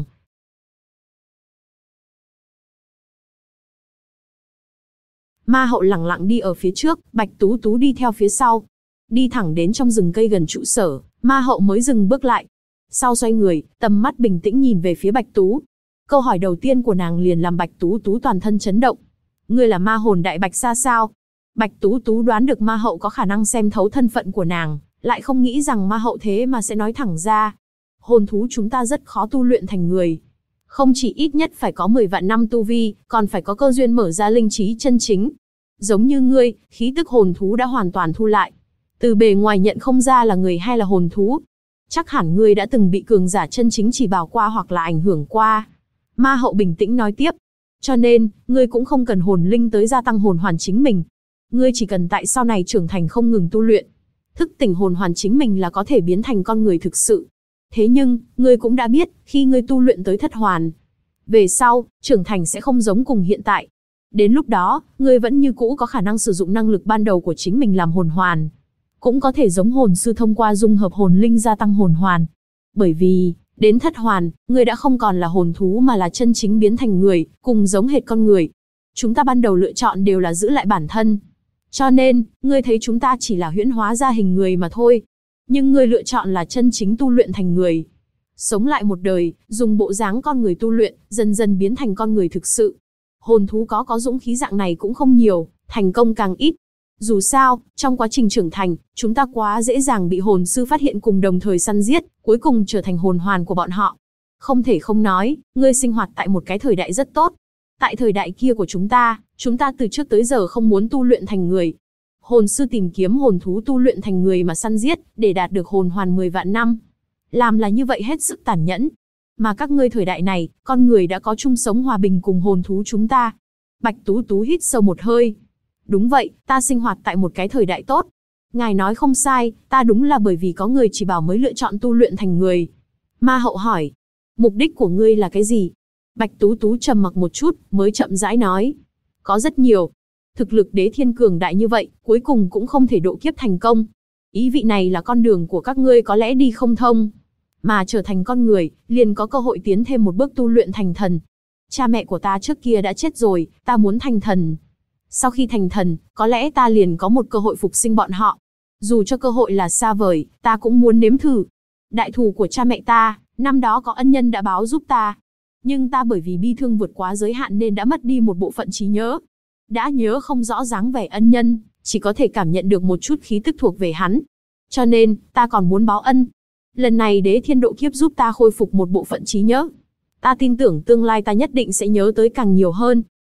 Ma Hậu lẳng lặng đi ở phía trước, Bạch Tú Tú đi theo phía sau. Đi thẳng đến trong rừng cây gần trụ sở, Ma Hậu mới dừng bước lại. Sau xoay người, tầm mắt bình tĩnh nhìn về phía Bạch Tú. Câu hỏi đầu tiên của nàng liền làm Bạch Tú Tú toàn thân chấn động. Ngươi là ma hồn Đại Bạch Sa sao? Bạch Tú Tú đoán được Ma Hậu có khả năng xem thấu thân phận của nàng, lại không nghĩ rằng Ma Hậu thế mà sẽ nói thẳng ra. Hồn thú chúng ta rất khó tu luyện thành người. Không chỉ ít nhất phải có 10 vạn năm tu vi, còn phải có cơ duyên mở ra linh trí chân chính. Giống như ngươi, khí tức hồn thú đã hoàn toàn thu lại. Từ bề ngoài nhận không ra là người hay là hồn thú. Chắc hẳn ngươi đã từng bị cường giả chân chính chỉ bảo qua hoặc là ảnh hưởng qua. Ma Hậu bình tĩnh nói tiếp. Cho nên, ngươi cũng không cần hồn linh tới gia tăng hồn hoàn chính mình. Ngươi chỉ cần tại sau này trưởng thành không ngừng tu luyện. Thức tỉnh hồn hoàn chính mình là có thể biến thành con người thực sự. Thế nhưng, ngươi cũng đã biết, khi ngươi tu luyện tới thất hoàn, về sau, trưởng thành sẽ không giống cùng hiện tại. Đến lúc đó, ngươi vẫn như cũ có khả năng sử dụng năng lực ban đầu của chính mình làm hồn hoàn. Cũng có thể giống hồn sư thông qua dung hợp hồn linh gia tăng hồn hoàn. Bởi vì, đến thất hoàn, ngươi đã không còn là hồn thú mà là chân chính biến thành người, cùng giống hệt con người. Chúng ta ban đầu lựa chọn đều là giữ lại bản thân. Cho nên, ngươi thấy chúng ta chỉ là huyễn hóa ra hình người mà thôi. Nhưng ngươi lựa chọn là chân chính tu luyện thành người. Sống lại một đời, dùng bộ dáng con người tu luyện, dần dần biến thành con người thực sự. Hồn thú có dũng khí dạng này cũng không nhiều, thành công càng ít. Dù sao, trong quá trình trưởng thành, chúng ta quá dễ dàng bị hồn sư phát hiện cùng đồng thời săn giết, cuối cùng trở thành hồn hoàn của bọn họ. Không thể không nói, ngươi sinh hoạt tại một cái thời đại rất tốt. Tại thời đại kia của chúng ta từ trước tới giờ không muốn tu luyện thành người. Hồn sư tìm kiếm hồn thú tu luyện thành người mà săn giết, để đạt được hồn hoàn 10 vạn năm. Làm là như vậy hết sức tàn nhẫn. Mà các ngươi thời đại này, con người đã có chung sống hòa bình cùng hồn thú chúng ta. Bạch Tú Tú hít sâu một hơi. Đúng vậy, ta sinh hoạt tại một cái thời đại tốt. Ngài nói không sai, ta đúng là bởi vì có người chỉ bảo mới lựa chọn tu luyện thành người. Ma Hậu hỏi, mục đích của ngươi là cái gì? Bạch Tú Tú trầm mặc một chút, mới chậm rãi nói. Có rất nhiều. Thực lực Đế Thiên cường đại như vậy, cuối cùng cũng không thể độ kiếp thành công. Ý vị này là con đường của các ngươi có lẽ đi không thông. Mà trở thành con người, liền có cơ hội tiến thêm một bước tu luyện thành thần. Cha mẹ của ta trước kia đã chết rồi, ta muốn thành thần. Sau khi thành thần, có lẽ ta liền có một cơ hội phục sinh bọn họ. Dù cho cơ hội là xa vời, ta cũng muốn nếm thử. Đại thù của cha mẹ ta, năm đó có ân nhân đã báo giúp ta. Nhưng ta bởi vì bi thương vượt quá giới hạn nên đã mất đi một bộ phận trí nhớ. Đã nhớ không rõ dáng vẻ ân nhân, chỉ có thể cảm nhận được một chút khí tức thuộc về hắn. Cho nên, ta còn muốn báo ân. Lần này Đế Thiên độ kiếp giúp ta khôi phục một bộ phận trí nhớ. Ta tin tưởng tương lai ta nhất định sẽ nhớ tới càng nhiều hơn.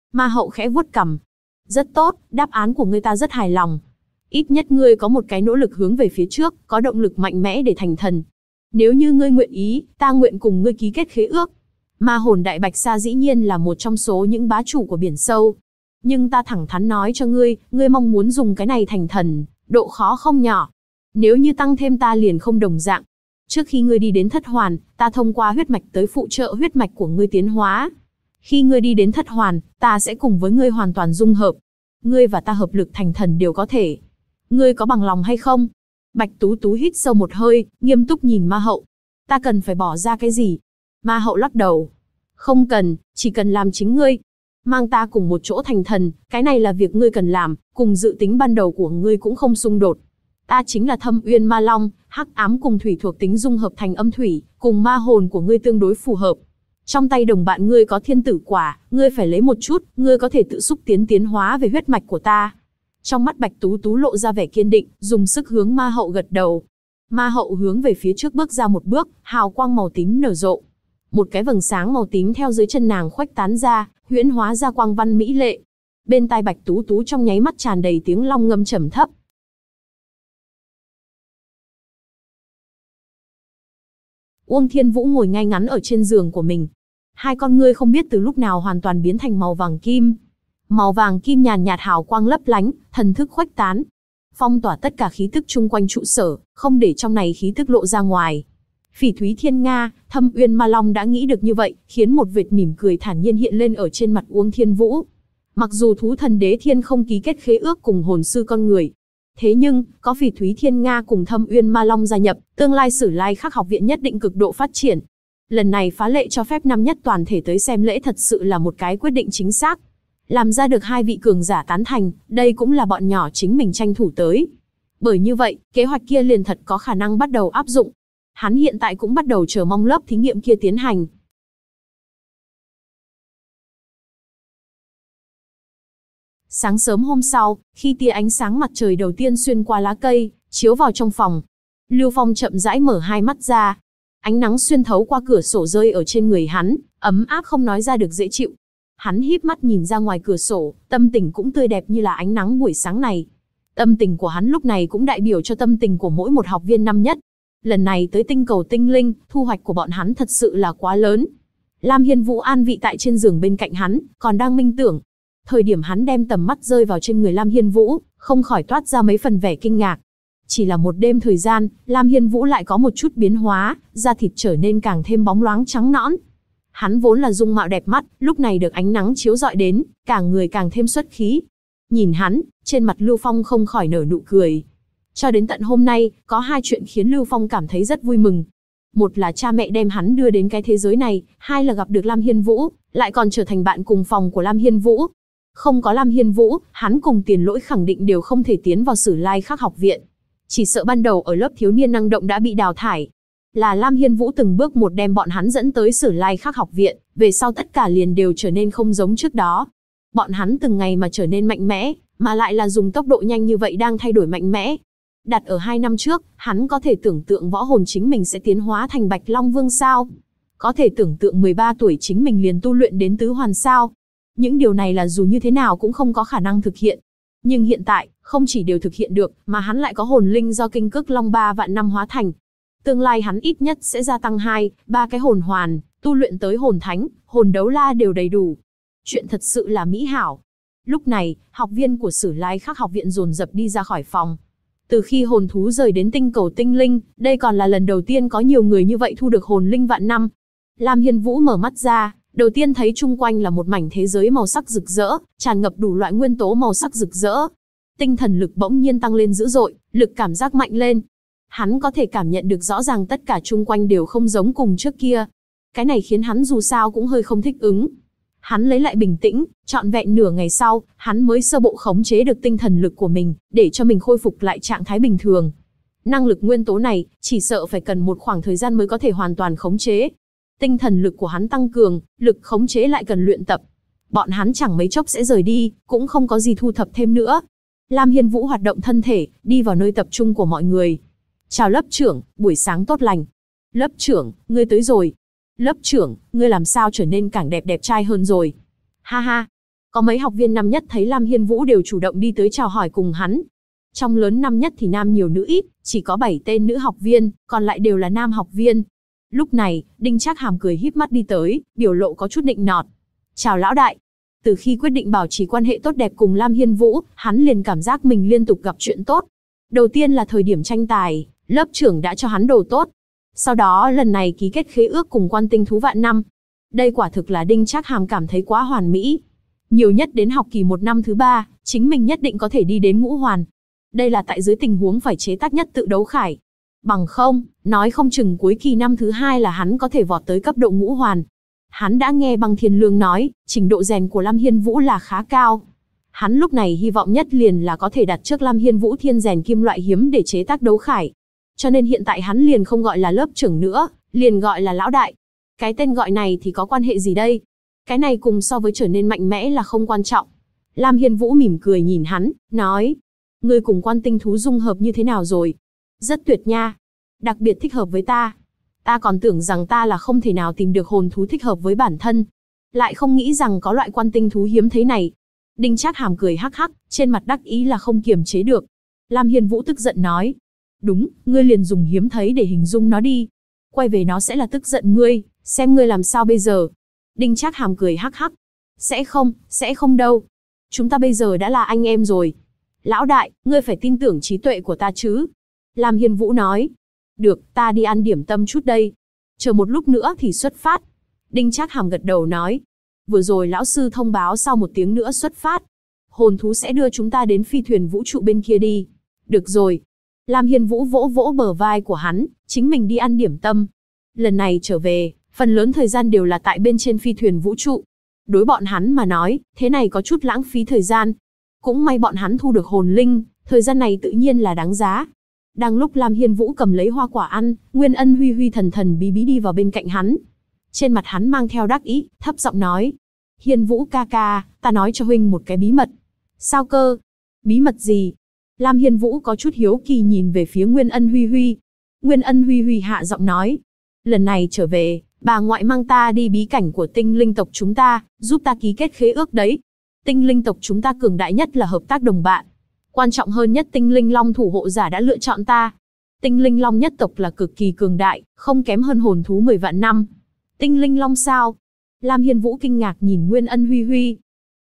Ma hậu khẽ vuốt cằm. Rất tốt, đáp án của ngươi ta rất hài lòng. Ít nhất ngươi có một cái nỗ lực hướng về phía trước, có động lực mạnh mẽ để thành thần. Nếu như ngươi nguyện ý, ta nguyện cùng ngươi ký kết khế ước. Ma hồn Đại Bạch Sa dĩ nhiên là một trong số những bá chủ của biển sâu. Nhưng ta thẳng thắn nói cho ngươi, ngươi mong muốn dùng cái này thành thần, độ khó không nhỏ. Nếu như tăng thêm ta liền không đồng dạng. Trước khi ngươi đi đến Thất Hoàn, ta thông qua huyết mạch tới phụ trợ huyết mạch của ngươi tiến hóa. Khi ngươi đi đến Thất Hoàn, ta sẽ cùng với ngươi hoàn toàn dung hợp. Ngươi và ta hợp lực thành thần đều có thể. Ngươi có bằng lòng hay không? Bạch Tú Tú hít sâu một hơi, nghiêm túc nhìn Ma hậu. Ta cần phải bỏ ra cái gì? Ma hậu lắc đầu. Không cần, chỉ cần làm chính ngươi. Mang ta cùng một chỗ thành thần, cái này là việc ngươi cần làm, cùng dự tính ban đầu của ngươi cũng không xung đột. Ta chính là Thâm Uyên Ma Long, hắc ám cùng thủy thuộc tính dung hợp thành âm thủy, cùng ma hồn của ngươi tương đối phù hợp. Trong tay đồng bạn ngươi có thiên tử quả, ngươi phải lấy một chút, ngươi có thể tự xúc tiến hóa về huyết mạch của ta. Trong mắt Bạch Tú Tú lộ ra vẻ kiên định, dùng sức hướng Ma hậu gật đầu. Ma hậu hướng về phía trước bước ra một bước, hào quang màu tím nở rộ. Một cái vầng sáng màu tím theo dưới chân nàng khuếch tán ra, huyễn hóa ra quang văn mỹ lệ. Bên tai Bạch Tú Tú trong nháy mắt tràn đầy tiếng long ngâm trầm thấp. Uông Thiên Vũ ngồi ngay ngắn ở trên giường của mình. Hai con ngươi không biết từ lúc nào hoàn toàn biến thành màu vàng kim. Màu vàng kim nhàn nhạt hào quang lấp lánh, thần thức khuếch tán. Phong tỏa tất cả khí tức chung quanh trụ sở, không để trong này khí tức lộ ra ngoài. Phỉ Thúy Thiên Nga, Thâm Uyên Ma Long đã nghĩ được như vậy, khiến một vệt mỉm cười thản nhiên hiện lên ở trên mặt Uông Thiên Vũ. Mặc dù thú thần Đế Thiên không ký kết khế ước cùng hồn sư con người, thế nhưng, có Phỉ Thúy Thiên Nga cùng Thâm Uyên Ma Long gia nhập, tương lai Sử Lai Khắc học viện nhất định cực độ phát triển. Lần này phá lệ cho phép năm nhất toàn thể tới xem lễ thật sự là một cái quyết định chính xác. Làm ra được hai vị cường giả tán thành, đây cũng là bọn nhỏ chính mình tranh thủ tới. Bởi như vậy, kế hoạch kia liền thật có khả năng bắt đầu áp dụng. Hắn hiện tại cũng bắt đầu chờ mong lớp thí nghiệm kia tiến hành. Sáng sớm hôm sau, khi tia ánh sáng mặt trời đầu tiên xuyên qua lá cây, chiếu vào trong phòng, Lưu Phong chậm rãi mở hai mắt ra. Ánh nắng xuyên thấu qua cửa sổ rơi ở trên người hắn, ấm áp không nói ra được dễ chịu. Hắn híp mắt nhìn ra ngoài cửa sổ, tâm tình cũng tươi đẹp như là ánh nắng buổi sáng này. Tâm tình của hắn lúc này cũng đại biểu cho tâm tình của mỗi một học viên năm nhất. Lần này tới tinh cầu tinh linh, thu hoạch của bọn hắn thật sự là quá lớn. Lam Hiên Vũ an vị tại trên giường bên cạnh hắn, còn đang minh tưởng. Thời điểm hắn đem tầm mắt rơi vào trên người Lam Hiên Vũ, không khỏi toát ra mấy phần vẻ kinh ngạc. Chỉ là một đêm thời gian, Lam Hiên Vũ lại có một chút biến hóa, da thịt trở nên càng thêm bóng loáng trắng nõn. Hắn vốn là dung mạo đẹp mắt, lúc này được ánh nắng chiếu rọi đến, cả người càng thêm xuất khí. Nhìn hắn, trên mặt Lưu Phong không khỏi nở nụ cười. Cho đến tận hôm nay, có hai chuyện khiến Lưu Phong cảm thấy rất vui mừng. Một là cha mẹ đem hắn đưa đến cái thế giới này, hai là gặp được Lam Hiên Vũ, lại còn trở thành bạn cùng phòng của Lam Hiên Vũ. Không có Lam Hiên Vũ, hắn cùng Tiền Lỗi khẳng định đều không thể tiến vào Sử Lai Khắc học viện. Chỉ sợ ban đầu ở lớp thiếu niên năng động đã bị đào thải. Là Lam Hiên Vũ từng bước một đem bọn hắn dẫn tới Sử Lai Khắc học viện, về sau tất cả liền đều trở nên không giống trước đó. Bọn hắn từng ngày mà trở nên mạnh mẽ, mà lại là dùng tốc độ nhanh như vậy đang thay đổi mạnh mẽ. Đặt ở 2 năm trước, hắn có thể tưởng tượng võ hồn chính mình sẽ tiến hóa thành Bạch Long Vương sao? Có thể tưởng tượng 13 tuổi chính mình liền tu luyện đến tứ hoàn sao? Những điều này là dù như thế nào cũng không có khả năng thực hiện. Nhưng hiện tại, không chỉ đều thực hiện được, mà hắn lại có hồn linh do kinh cước long 3 vạn năm hóa thành. Tương lai hắn ít nhất sẽ gia tăng 2-3 cái hồn hoàn, tu luyện tới hồn thánh, hồn đấu la đều đầy đủ. Chuyện thật sự là mỹ hảo. Lúc này, học viên của Sử Lai Khắc học viện dồn dập đi ra khỏi phòng. Từ khi hồn thú rời đến tinh cầu tinh linh, đây còn là lần đầu tiên có nhiều người như vậy thu được hồn linh vạn năm. Lam Hiên Vũ mở mắt ra, đầu tiên thấy chung quanh là một mảnh thế giới màu sắc rực rỡ, tràn ngập đủ loại nguyên tố màu sắc rực rỡ. Tinh thần lực bỗng nhiên tăng lên dữ dội, lực cảm giác mạnh lên. Hắn có thể cảm nhận được rõ ràng tất cả chung quanh đều không giống cùng trước kia. Cái này khiến hắn dù sao cũng hơi không thích ứng. Hắn lấy lại bình tĩnh, trọn vẹn nửa ngày sau, hắn mới sơ bộ khống chế được tinh thần lực của mình, để cho mình khôi phục lại trạng thái bình thường. Năng lực nguyên tố này, chỉ sợ phải cần một khoảng thời gian mới có thể hoàn toàn khống chế. Tinh thần lực của hắn tăng cường, lực khống chế lại cần luyện tập. Bọn hắn chẳng mấy chốc sẽ rời đi, cũng không có gì thu thập thêm nữa. Lam Hiên Vũ hoạt động thân thể, đi vào nơi tập trung của mọi người. Chào lớp trưởng, buổi sáng tốt lành. Lớp trưởng, ngươi tới rồi. Lớp trưởng, ngươi làm sao trở nên càng đẹp trai hơn rồi. Ha ha. Có mấy học viên năm nhất thấy Lam Hiên Vũ đều chủ động đi tới chào hỏi cùng hắn. Trong lớn năm nhất thì nam nhiều nữ ít, chỉ có 7 tên nữ học viên, còn lại đều là nam học viên. Lúc này, Đinh Trác Hàm cười híp mắt đi tới, biểu lộ có chút nịnh nọt. Chào lão đại. Từ khi quyết định bảo trì quan hệ tốt đẹp cùng Lam Hiên Vũ, hắn liền cảm giác mình liên tục gặp chuyện tốt. Đầu tiên là thời điểm tranh tài, lớp trưởng đã cho hắn đồ tốt. Sau đó lần này ký kết khế ước cùng Quan Tinh Thú Vạn Năm. Đây quả thực là Đinh Trác Hàm cảm thấy quá hoàn mỹ. Nhiều nhất đến học kỳ 1 năm thứ 3, chính mình nhất định có thể đi đến ngũ hoàn. Đây là tại dưới tình huống phải chế tác nhất tự đấu khải. Bằng không, nói không chừng cuối kỳ năm thứ 2 là hắn có thể vọt tới cấp độ ngũ hoàn. Hắn đã nghe Băng Thiên Lương nói, trình độ rèn của Lam Hiên Vũ là khá cao. Hắn lúc này hy vọng nhất liền là có thể đặt trước Lam Hiên Vũ thiên rèn kim loại hiếm để chế tác đấu khải. Cho nên hiện tại hắn liền không gọi là lớp trưởng nữa, liền gọi là lão đại. Cái tên gọi này thì có quan hệ gì đây? Cái này cùng so với trở nên mạnh mẽ là không quan trọng. Lam Hiên Vũ mỉm cười nhìn hắn, nói. Ngươi cùng Quan Tinh Thú dung hợp như thế nào rồi? Rất tuyệt nha. Đặc biệt thích hợp với ta. Ta còn tưởng rằng ta là không thể nào tìm được hồn thú thích hợp với bản thân. Lại không nghĩ rằng có loại Quan Tinh Thú hiếm thấy này. Đinh Trác Hàm cười hắc hắc, trên mặt đắc ý là không kiềm chế được. Lam Hiên Vũ tức giận nói. Đúng, ngươi liền dùng hiếm thấy để hình dung nó đi. Quay về nó sẽ là tức giận ngươi, xem ngươi làm sao bây giờ. Đinh Trác Hàm cười hắc hắc. Sẽ không đâu. Chúng ta bây giờ đã là anh em rồi. Lão đại, ngươi phải tin tưởng trí tuệ của ta chứ. Lam Hiên Vũ nói. Được, ta đi ăn điểm tâm chút đây. Chờ một lúc nữa thì xuất phát. Đinh Trác Hàm gật đầu nói. Vừa rồi lão sư thông báo sau 1 tiếng nữa xuất phát. Hồn thú sẽ đưa chúng ta đến phi thuyền vũ trụ bên kia đi. Được rồi. Lam Hiên Vũ vỗ vỗ bờ vai của hắn, chính mình đi ăn điểm tâm. Lần này trở về, phần lớn thời gian đều là tại bên trên phi thuyền vũ trụ. Đối bọn hắn mà nói, thế này có chút lãng phí thời gian. Cũng may bọn hắn thu được hồn linh, thời gian này tự nhiên là đáng giá. Đang lúc Lam Hiên Vũ cầm lấy hoa quả ăn, Nguyên Ân huy huy thần thần bí bí đi vào bên cạnh hắn. Trên mặt hắn mang theo đắc ý, thấp giọng nói. Hiên Vũ ca ca, ta nói cho huynh một cái bí mật. Sao cơ? Bí mật gì? Lam Hiên Vũ có chút hiếu kỳ nhìn về phía Nguyên Ân huy huy. Nguyên Ân huy huy hạ giọng nói. Lần này trở về, bà ngoại mang ta đi bí cảnh của tinh linh tộc chúng ta, giúp ta ký kết khế ước đấy. Tinh linh tộc chúng ta cường đại nhất là hợp tác đồng bạn. Quan trọng hơn nhất tinh linh long thủ hộ giả đã lựa chọn ta. Tinh linh long nhất tộc là cực kỳ cường đại, không kém hơn hồn thú 10 vạn năm. Tinh linh long sao? Lam Hiên Vũ kinh ngạc nhìn Nguyên Ân huy huy.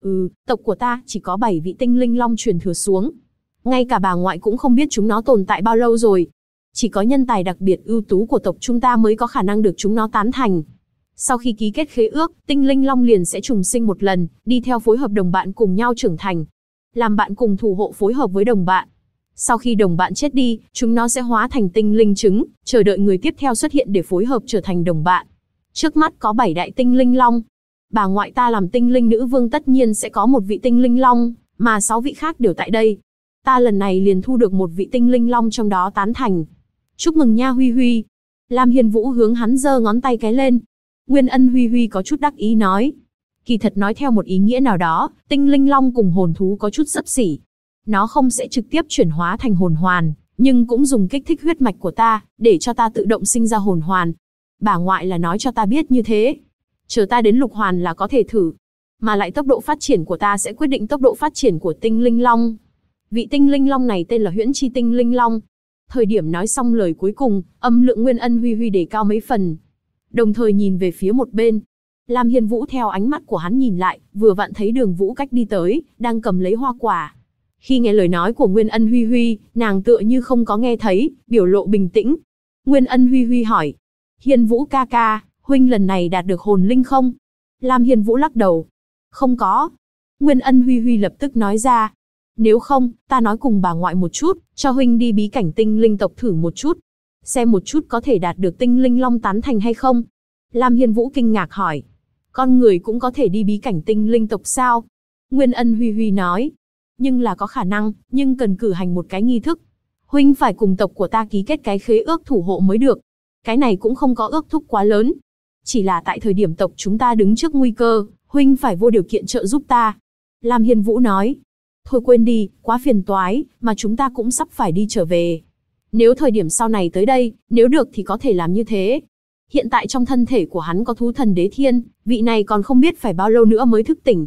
Tộc của ta chỉ có 7 vị tinh linh long truyền thừa xuống. Ngay cả bà ngoại cũng không biết chúng nó tồn tại bao lâu rồi. Chỉ có nhân tài đặc biệt ưu tú của tộc chúng ta mới có khả năng được chúng nó tán thành. Sau khi ký kết khế ước, tinh linh long liền sẽ trùng sinh một lần, đi theo phối hợp đồng bạn cùng nhau trưởng thành. Làm bạn cùng thủ hộ phối hợp với đồng bạn. Sau khi đồng bạn chết đi, chúng nó sẽ hóa thành tinh linh trứng, chờ đợi người tiếp theo xuất hiện để phối hợp trở thành đồng bạn. Trước mắt có 7 đại tinh linh long. Bà ngoại ta làm tinh linh nữ vương tất nhiên sẽ có một vị tinh linh long, mà 6 vị khác đều tại đây. Ta lần này liền thu được một vị tinh linh long trong đó tán thành. Chúc mừng nha Huy Huy. Lam Hiên Vũ hướng hắn giơ ngón tay cái lên. Nguyên Ân Huy Huy có chút đắc ý nói. Kỳ thật nói theo một ý nghĩa nào đó, tinh linh long cùng hồn thú có chút xấp xỉ. Nó không sẽ trực tiếp chuyển hóa thành hồn hoàn, nhưng cũng dùng kích thích huyết mạch của ta, để cho ta tự động sinh ra hồn hoàn. Bà ngoại là nói cho ta biết như thế. Chờ ta đến lục hoàn là có thể thử. Mà lại tốc độ phát triển của ta sẽ quyết định tốc độ phát triển của tinh linh long. Vị tinh linh long này tên là Huyễn Chi Tinh Linh Long. Thời điểm nói xong lời cuối cùng, âm lượng Nguyên Ân Huy Huy đề cao mấy phần. Đồng thời nhìn về phía một bên. Lam Hiên Vũ theo ánh mắt của hắn nhìn lại, vừa vặn thấy Đường Vũ Cách đi tới, đang cầm lấy hoa quả. Khi nghe lời nói của Nguyên Ân Huy Huy, nàng tựa như không có nghe thấy, biểu lộ bình tĩnh. Nguyên Ân Huy Huy hỏi. Hiên Vũ ca ca, huynh lần này đạt được hồn linh không? Lam Hiên Vũ lắc đầu. Không có. Nguyên Ân Huy Huy lập tức nói ra. Nếu không, ta nói cùng bà ngoại một chút, cho huynh đi bí cảnh tinh linh tộc thử một chút. Xem một chút có thể đạt được tinh linh long tán thành hay không? Lam Hiên Vũ kinh ngạc hỏi. Con người cũng có thể đi bí cảnh tinh linh tộc sao? Nguyên Ân Huy Huy nói. Nhưng là có khả năng, nhưng cần cử hành một cái nghi thức. Huynh phải cùng tộc của ta ký kết cái khế ước thủ hộ mới được. Cái này cũng không có ước thúc quá lớn. Chỉ là tại thời điểm tộc chúng ta đứng trước nguy cơ, huynh phải vô điều kiện trợ giúp ta. Lam Hiên Vũ nói. Thôi quên đi, quá phiền toái, mà chúng ta cũng sắp phải đi trở về. Nếu thời điểm sau này tới đây, nếu được thì có thể làm như thế. Hiện tại trong thân thể của hắn có thú thần đế thiên, vị này còn không biết phải bao lâu nữa mới thức tỉnh.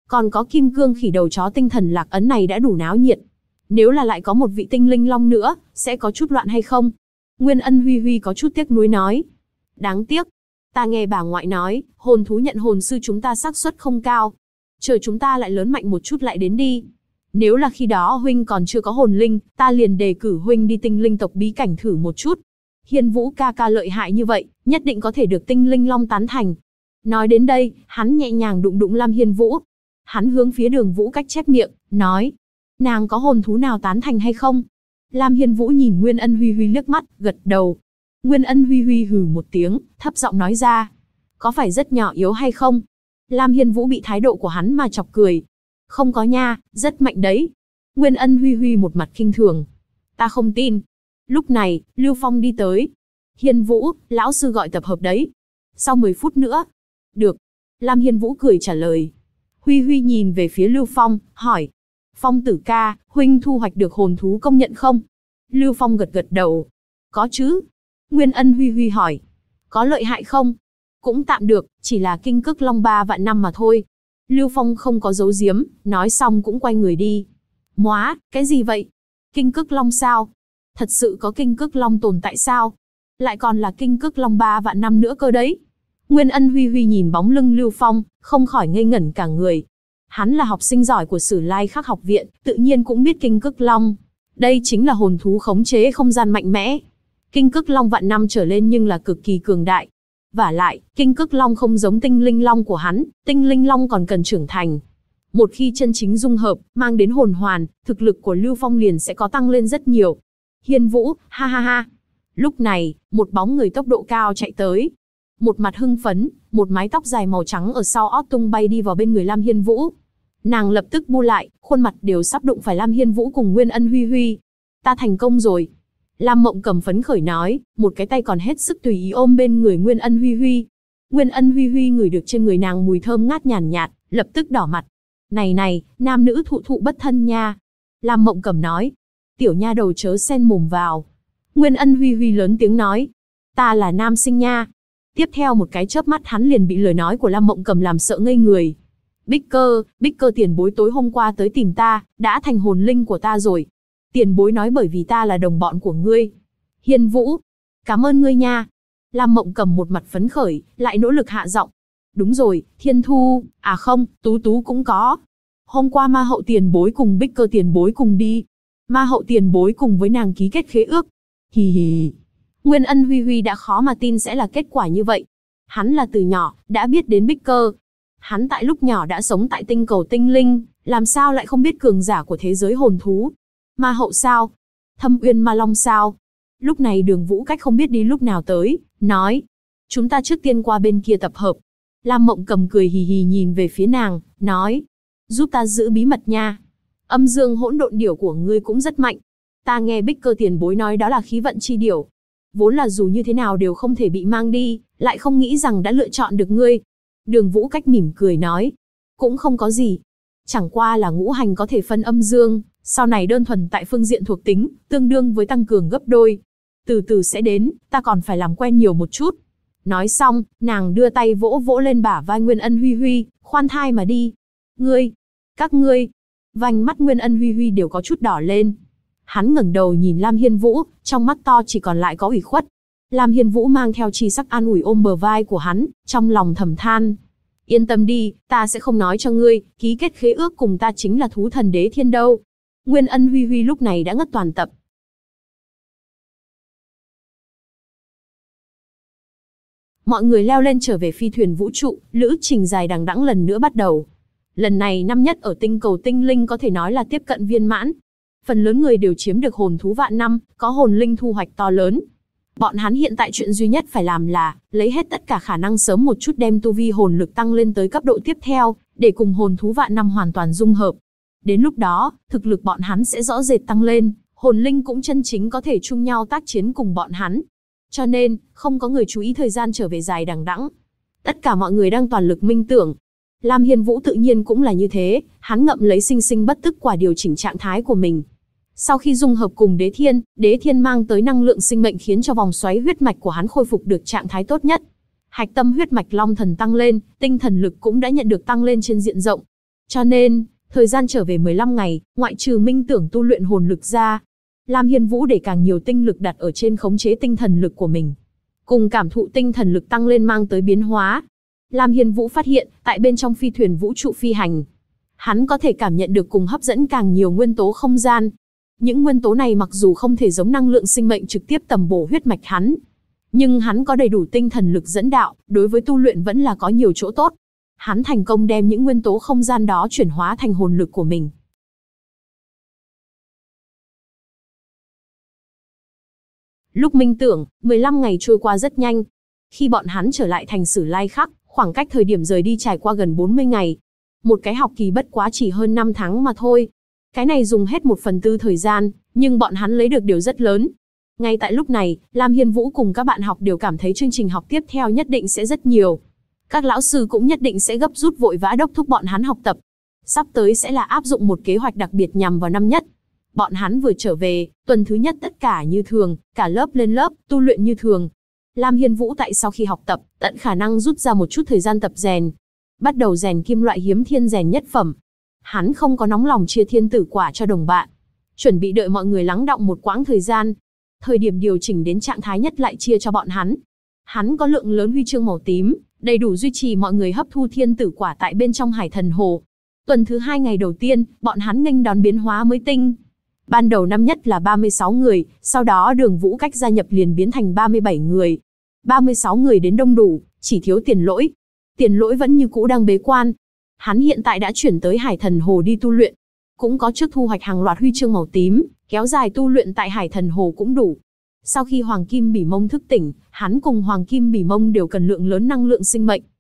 Còn có kim cương khỉ đầu chó tinh thần lạc ấn này đã đủ náo nhiệt. Nếu là lại có một vị tinh linh long nữa, sẽ có chút loạn hay không? Nguyên Ân Huy Huy có chút tiếc nuối nói. Đáng tiếc. Ta nghe bà ngoại nói, hồn thú nhận hồn sư chúng ta xác suất không cao. Chờ chúng ta lại lớn mạnh một chút lại đến đi. Nếu là khi đó huynh còn chưa có hồn linh, ta liền đề cử huynh đi tinh linh tộc bí cảnh thử một chút. Hiên Vũ ca ca lợi hại như vậy, nhất định có thể được tinh linh long tán thành. Nói đến đây, hắn nhẹ nhàng đụng đụng Lam Hiên Vũ. Hắn hướng phía Đường Vũ Cách chép miệng, nói. Nàng có hồn thú nào tán thành hay không? Lam Hiên Vũ nhìn Nguyên Ân Huy Huy liếc mắt, gật đầu. Nguyên Ân Huy Huy hừ một tiếng, thấp giọng nói ra. Có phải rất nhỏ yếu hay không? Lam Hiên Vũ bị thái độ của hắn mà chọc cười. Không có nha, rất mạnh đấy. Nguyên Ân Huy Huy một mặt khinh thường. Ta không tin. Lúc này, Lưu Phong đi tới. Hiên Vũ, lão sư gọi tập hợp đấy. Sau 10 phút nữa. Được. Lam Hiên Vũ cười trả lời. Huy Huy nhìn về phía Lưu Phong, hỏi. Phong tử ca, huynh thu hoạch được hồn thú công nhận không? Lưu Phong gật gật đầu. Có chứ. Nguyên Ân Huy Huy hỏi. Có lợi hại không? Cũng tạm được, chỉ là kinh cức long 3 vạn năm mà thôi. Lưu Phong không có giấu giếm, nói xong cũng quay người đi. Móa, cái gì vậy? Kinh cức long sao? Thật sự có kinh cức long tồn tại sao? Lại còn là kinh cức long 3 vạn năm nữa cơ đấy. Nguyên Ân Huy Huy nhìn bóng lưng Lưu Phong, không khỏi ngây ngẩn cả người. Hắn là học sinh giỏi của Sử Lai Khắc học viện, tự nhiên cũng biết kinh cức long. Đây chính là hồn thú khống chế không gian mạnh mẽ. Kinh cức long vạn năm trở lên nhưng là cực kỳ cường đại. Vả lại, kinh cức long không giống tinh linh long của hắn, tinh linh long còn cần trưởng thành. Một khi chân chính dung hợp, mang đến hồn hoàn, thực lực của Lưu Phong liền sẽ có tăng lên rất nhiều. Hiên Vũ, ha ha ha. Lúc này, một bóng người tốc độ cao chạy tới. Một mặt hưng phấn, một mái tóc dài màu trắng ở sau ót tung bay đi vào bên người Lam Hiên Vũ. Nàng lập tức bu lại, khuôn mặt đều sắp đụng phải Lam Hiên Vũ cùng Nguyên Ân Huy Huy. Ta thành công rồi. Lam Mộng Cầm phấn khởi nói, một cái tay còn hết sức tùy ý ôm bên người Nguyên Ân Huy Huy. Nguyên Ân Huy Huy ngửi được trên người nàng mùi thơm ngát nhàn nhạt, lập tức đỏ mặt. Này này, nam nữ thụ thụ bất thân nha. Lam Mộng Cầm nói, tiểu nha đầu chớ xen mồm vào. Nguyên Ân Huy Huy lớn tiếng nói, ta là nam sinh nha. Tiếp theo một cái chớp mắt hắn liền bị lời nói của Lam Mộng Cầm làm sợ ngây người. Bích cơ tiền bối tối hôm qua tới tìm ta, đã thành hồn linh của ta rồi. Tiền bối nói bởi vì ta là đồng bọn của ngươi. Hiên Vũ, cảm ơn ngươi nha. Lam Mộng Cầm một mặt phấn khởi, lại nỗ lực hạ giọng. Đúng rồi, Thiên Thu, à không, Tú Tú cũng có. Hôm qua ma hậu tiền bối cùng Bích cơ tiền bối cùng đi. Ma hậu tiền bối cùng với nàng ký kết khế ước. Hì hì. Nguyên Ân Huy Huy đã khó mà tin sẽ là kết quả như vậy. Hắn là từ nhỏ, đã biết đến Bích cơ. Hắn tại lúc nhỏ đã sống tại tinh cầu tinh linh, làm sao lại không biết cường giả của thế giới hồn thú. Ma hậu sao? Thâm Uyên Ma Long sao? Lúc này Đường Vũ Cách không biết đi lúc nào tới, nói. Chúng ta trước tiên qua bên kia tập hợp. Lam Mộng Cầm cười hì hì nhìn về phía nàng, nói. Giúp ta giữ bí mật nha. Âm dương hỗn độn điểu của ngươi cũng rất mạnh. Ta nghe Bích cơ tiền bối nói đó là khí vận chi điểu. Vốn là dù như thế nào đều không thể bị mang đi, lại không nghĩ rằng đã lựa chọn được ngươi. Đường Vũ Cách mỉm cười nói. Cũng không có gì. Chẳng qua là ngũ hành có thể phân âm dương, sau này đơn thuần tại phương diện thuộc tính, tương đương với tăng cường gấp đôi. Từ từ sẽ đến, ta còn phải làm quen nhiều một chút. Nói xong, nàng đưa tay vỗ vỗ lên bả vai Nguyên Ân Huy Huy, khoan thai mà đi. Ngươi, các ngươi. Vành mắt Nguyên Ân Huy Huy đều có chút đỏ lên. Hắn ngẩng đầu nhìn Lam Hiên Vũ, trong mắt to chỉ còn lại có ủy khuất. Lam Hiên Vũ mang theo chi sắc an ủi ôm bờ vai của hắn, trong lòng thầm than. Yên tâm đi, ta sẽ không nói cho ngươi, ký kết khế ước cùng ta chính là thú thần đế thiên đâu. Nguyên Ân Huy Huy lúc này đã ngất toàn tập. Mọi người leo lên trở về phi thuyền vũ trụ, lữ trình dài đằng đẵng lần nữa bắt đầu. Lần này năm nhất ở tinh cầu tinh linh có thể nói là tiếp cận viên mãn. Phần lớn người đều chiếm được hồn thú vạn năm, có hồn linh thu hoạch to lớn. Bọn hắn hiện tại chuyện duy nhất phải làm là lấy hết tất cả khả năng sớm một chút đem tu vi hồn lực tăng lên tới cấp độ tiếp theo, để cùng hồn thú vạn năm hoàn toàn dung hợp. Đến lúc đó, thực lực bọn hắn sẽ rõ rệt tăng lên, hồn linh cũng chân chính có thể chung nhau tác chiến cùng bọn hắn. Cho nên, không có người chú ý thời gian trở về dài đằng đẵng. Tất cả mọi người đang toàn lực minh tưởng. Lam Hiên Vũ tự nhiên cũng là như thế, hắn ngậm lấy sinh sinh bất tức quả điều chỉnh trạng thái của mình. Sau khi dung hợp cùng Đế Thiên mang tới năng lượng sinh mệnh khiến cho vòng xoáy huyết mạch của hắn khôi phục được trạng thái tốt nhất. Hạch tâm huyết mạch Long Thần tăng lên, tinh thần lực cũng đã nhận được tăng lên trên diện rộng. Cho nên, thời gian trở về 15 ngày, ngoại trừ minh tưởng tu luyện hồn lực ra, Lam Hiên Vũ để càng nhiều tinh lực đặt ở trên khống chế tinh thần lực của mình. Cùng cảm thụ tinh thần lực tăng lên mang tới biến hóa. Lam Hiên Vũ phát hiện, tại bên trong phi thuyền vũ trụ phi hành, hắn có thể cảm nhận được cùng hấp dẫn càng nhiều nguyên tố không gian. Những nguyên tố này mặc dù không thể giống năng lượng sinh mệnh trực tiếp tầm bổ huyết mạch hắn, nhưng hắn có đầy đủ tinh thần lực dẫn đạo, đối với tu luyện vẫn là có nhiều chỗ tốt. Hắn thành công đem những nguyên tố không gian đó chuyển hóa thành hồn lực của mình. Lúc minh tưởng, 15 ngày trôi qua rất nhanh. Khi bọn hắn trở lại thành Sử Lai Khắc, khoảng cách thời điểm rời đi trải qua gần 40 ngày. Một cái học kỳ bất quá chỉ hơn 5 tháng mà thôi. Cái này dùng hết 1/4 thời gian, nhưng bọn hắn lấy được điều rất lớn. Ngay tại lúc này, Lam Hiên Vũ cùng các bạn học đều cảm thấy chương trình học tiếp theo nhất định sẽ rất nhiều. Các lão sư cũng nhất định sẽ gấp rút vội vã đốc thúc bọn hắn học tập. Sắp tới sẽ là áp dụng một kế hoạch đặc biệt nhằm vào năm nhất. Bọn hắn vừa trở về, tuần thứ nhất tất cả như thường, cả lớp lên lớp, tu luyện như thường. Lam Hiên Vũ tại sau khi học tập, tận khả năng rút ra một chút thời gian tập rèn. Bắt đầu rèn kim loại hiếm thiên rèn nhất phẩm. Hắn không có nóng lòng chia thiên tử quả cho đồng bạn. Chuẩn bị đợi mọi người lắng đọng một quãng thời gian. Thời điểm điều chỉnh đến trạng thái nhất lại chia cho bọn hắn. Hắn có lượng lớn huy chương màu tím, đầy đủ duy trì mọi người hấp thu thiên tử quả tại bên trong Hải Thần Hồ. Tuần thứ 2 ngày đầu tiên, bọn hắn nghênh đón biến hóa mới tinh. Ban đầu năm nhất là 36 người, sau đó Đường Vũ Cách gia nhập liền biến thành 37 người. 36 người đến đông đủ, chỉ thiếu Tiền Lỗi. Tiền Lỗi vẫn như cũ đang bế quan. Hắn hiện tại đã chuyển tới Hải Thần Hồ đi tu luyện. Cũng có trước thu hoạch hàng loạt huy chương màu tím, kéo dài tu luyện tại Hải Thần Hồ cũng đủ. Sau khi Hoàng Kim Bỉ Mông thức tỉnh, hắn cùng Hoàng Kim Bỉ Mông đều cần lượng lớn năng lượng sinh mệnh.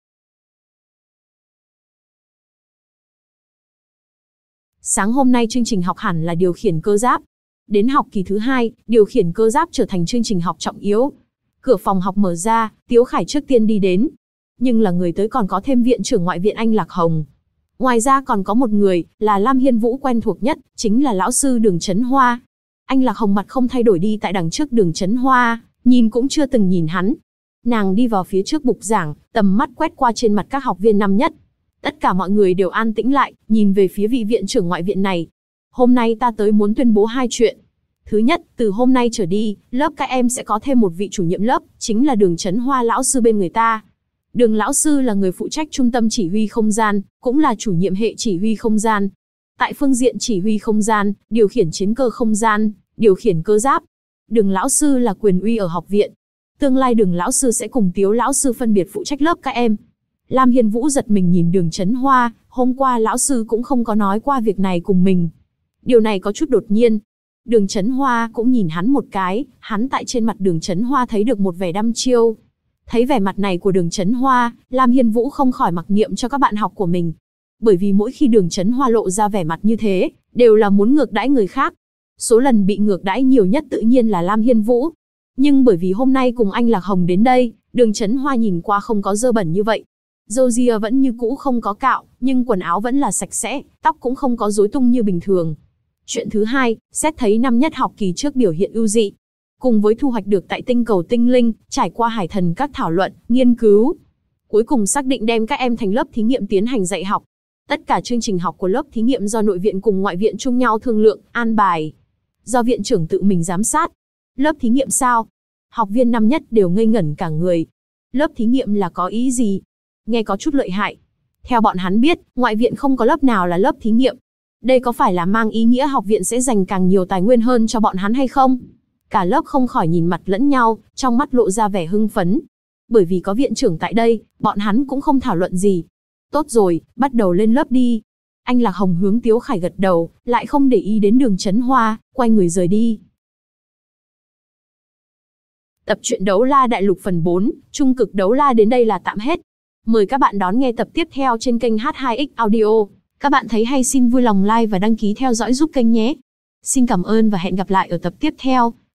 Sáng hôm nay chương trình học hẳn là điều khiển cơ giáp. Đến học kỳ thứ 2, điều khiển cơ giáp trở thành chương trình học trọng yếu. Cửa phòng học mở ra, Tiếu Khải trước tiên đi đến. Nhưng là người tới còn có thêm viện trưởng ngoại viện Anh Lạc Hồng. Ngoài ra còn có một người, là Lam Hiên Vũ quen thuộc nhất, chính là lão sư Đường Chấn Hoa. Anh Lạc Hồng mặt không thay đổi đi tại đằng trước Đường Chấn Hoa, nhìn cũng chưa từng nhìn hắn. Nàng đi vào phía trước bục giảng, tầm mắt quét qua trên mặt các học viên năm nhất. Tất cả mọi người đều an tĩnh lại, nhìn về phía vị viện trưởng ngoại viện này. Hôm nay ta tới muốn tuyên bố 2 chuyện. Thứ nhất, từ hôm nay trở đi, lớp các em sẽ có thêm một vị chủ nhiệm lớp, chính là Đường Chấn Hoa lão sư bên người ta. Đường lão sư là người phụ trách trung tâm chỉ huy không gian, cũng là chủ nhiệm hệ chỉ huy không gian. Tại phương diện chỉ huy không gian, điều khiển chiến cơ không gian, điều khiển cơ giáp. Đường lão sư là quyền uy ở học viện. Tương lai Đường lão sư sẽ cùng Tiếu lão sư phân biệt phụ trách lớp các em. Lam Hiên Vũ giật mình nhìn Đường Chấn Hoa, hôm qua lão sư cũng không có nói qua việc này cùng mình. Điều này có chút đột nhiên. Đường Chấn Hoa cũng nhìn hắn một cái, hắn tại trên mặt Đường Chấn Hoa thấy được một vẻ đăm chiêu. Thấy vẻ mặt này của Đường Chấn Hoa, Lam Hiên Vũ không khỏi mặc niệm cho các bạn học của mình. Bởi vì mỗi khi Đường Chấn Hoa lộ ra vẻ mặt như thế, đều là muốn ngược đãi người khác. Số lần bị ngược đãi nhiều nhất tự nhiên là Lam Hiên Vũ. Nhưng bởi vì hôm nay cùng anh Lạc Hồng đến đây, Đường Chấn Hoa nhìn qua không có dơ bẩn như vậy. Râu ria vẫn như cũ không có cạo, nhưng quần áo vẫn là sạch sẽ, tóc cũng không có rối tung như bình thường. Chuyện thứ 2, xét thấy năm nhất học kỳ trước biểu hiện ưu dị. Cùng với thu hoạch được tại tinh cầu tinh linh, trải qua hải thần các thảo luận, nghiên cứu. Cuối cùng xác định đem các em thành lớp thí nghiệm tiến hành dạy học. Tất cả chương trình học của lớp thí nghiệm do nội viện cùng ngoại viện chung nhau thương lượng, an bài. Do viện trưởng tự mình giám sát. Lớp thí nghiệm sao? Học viên năm nhất đều ngây ngẩn cả người. Lớp thí nghiệm là có ý gì? Nghe có chút lợi hại. Theo bọn hắn biết, ngoại viện không có lớp nào là lớp thí nghiệm. Đây có phải là mang ý nghĩa học viện sẽ dành càng nhiều tài nguyên hơn cho bọn hắn hay không? Cả lớp không khỏi nhìn mặt lẫn nhau, trong mắt lộ ra vẻ hưng phấn. Bởi vì có viện trưởng tại đây, bọn hắn cũng không thảo luận gì. Tốt rồi, bắt đầu lên lớp đi. Anh Lạc Hồng hướng Tiếu Khải gật đầu, lại không để ý đến Đường Chấn Hoa, quay người rời đi. Tập truyện Đấu La Đại Lục phần 4, Trung Cực Đấu La đến đây là tạm hết. Mời các bạn đón nghe tập tiếp theo trên kênh H2X Audio. Các bạn thấy hay xin vui lòng like và đăng ký theo dõi giúp kênh nhé. Xin cảm ơn và hẹn gặp lại ở tập tiếp theo.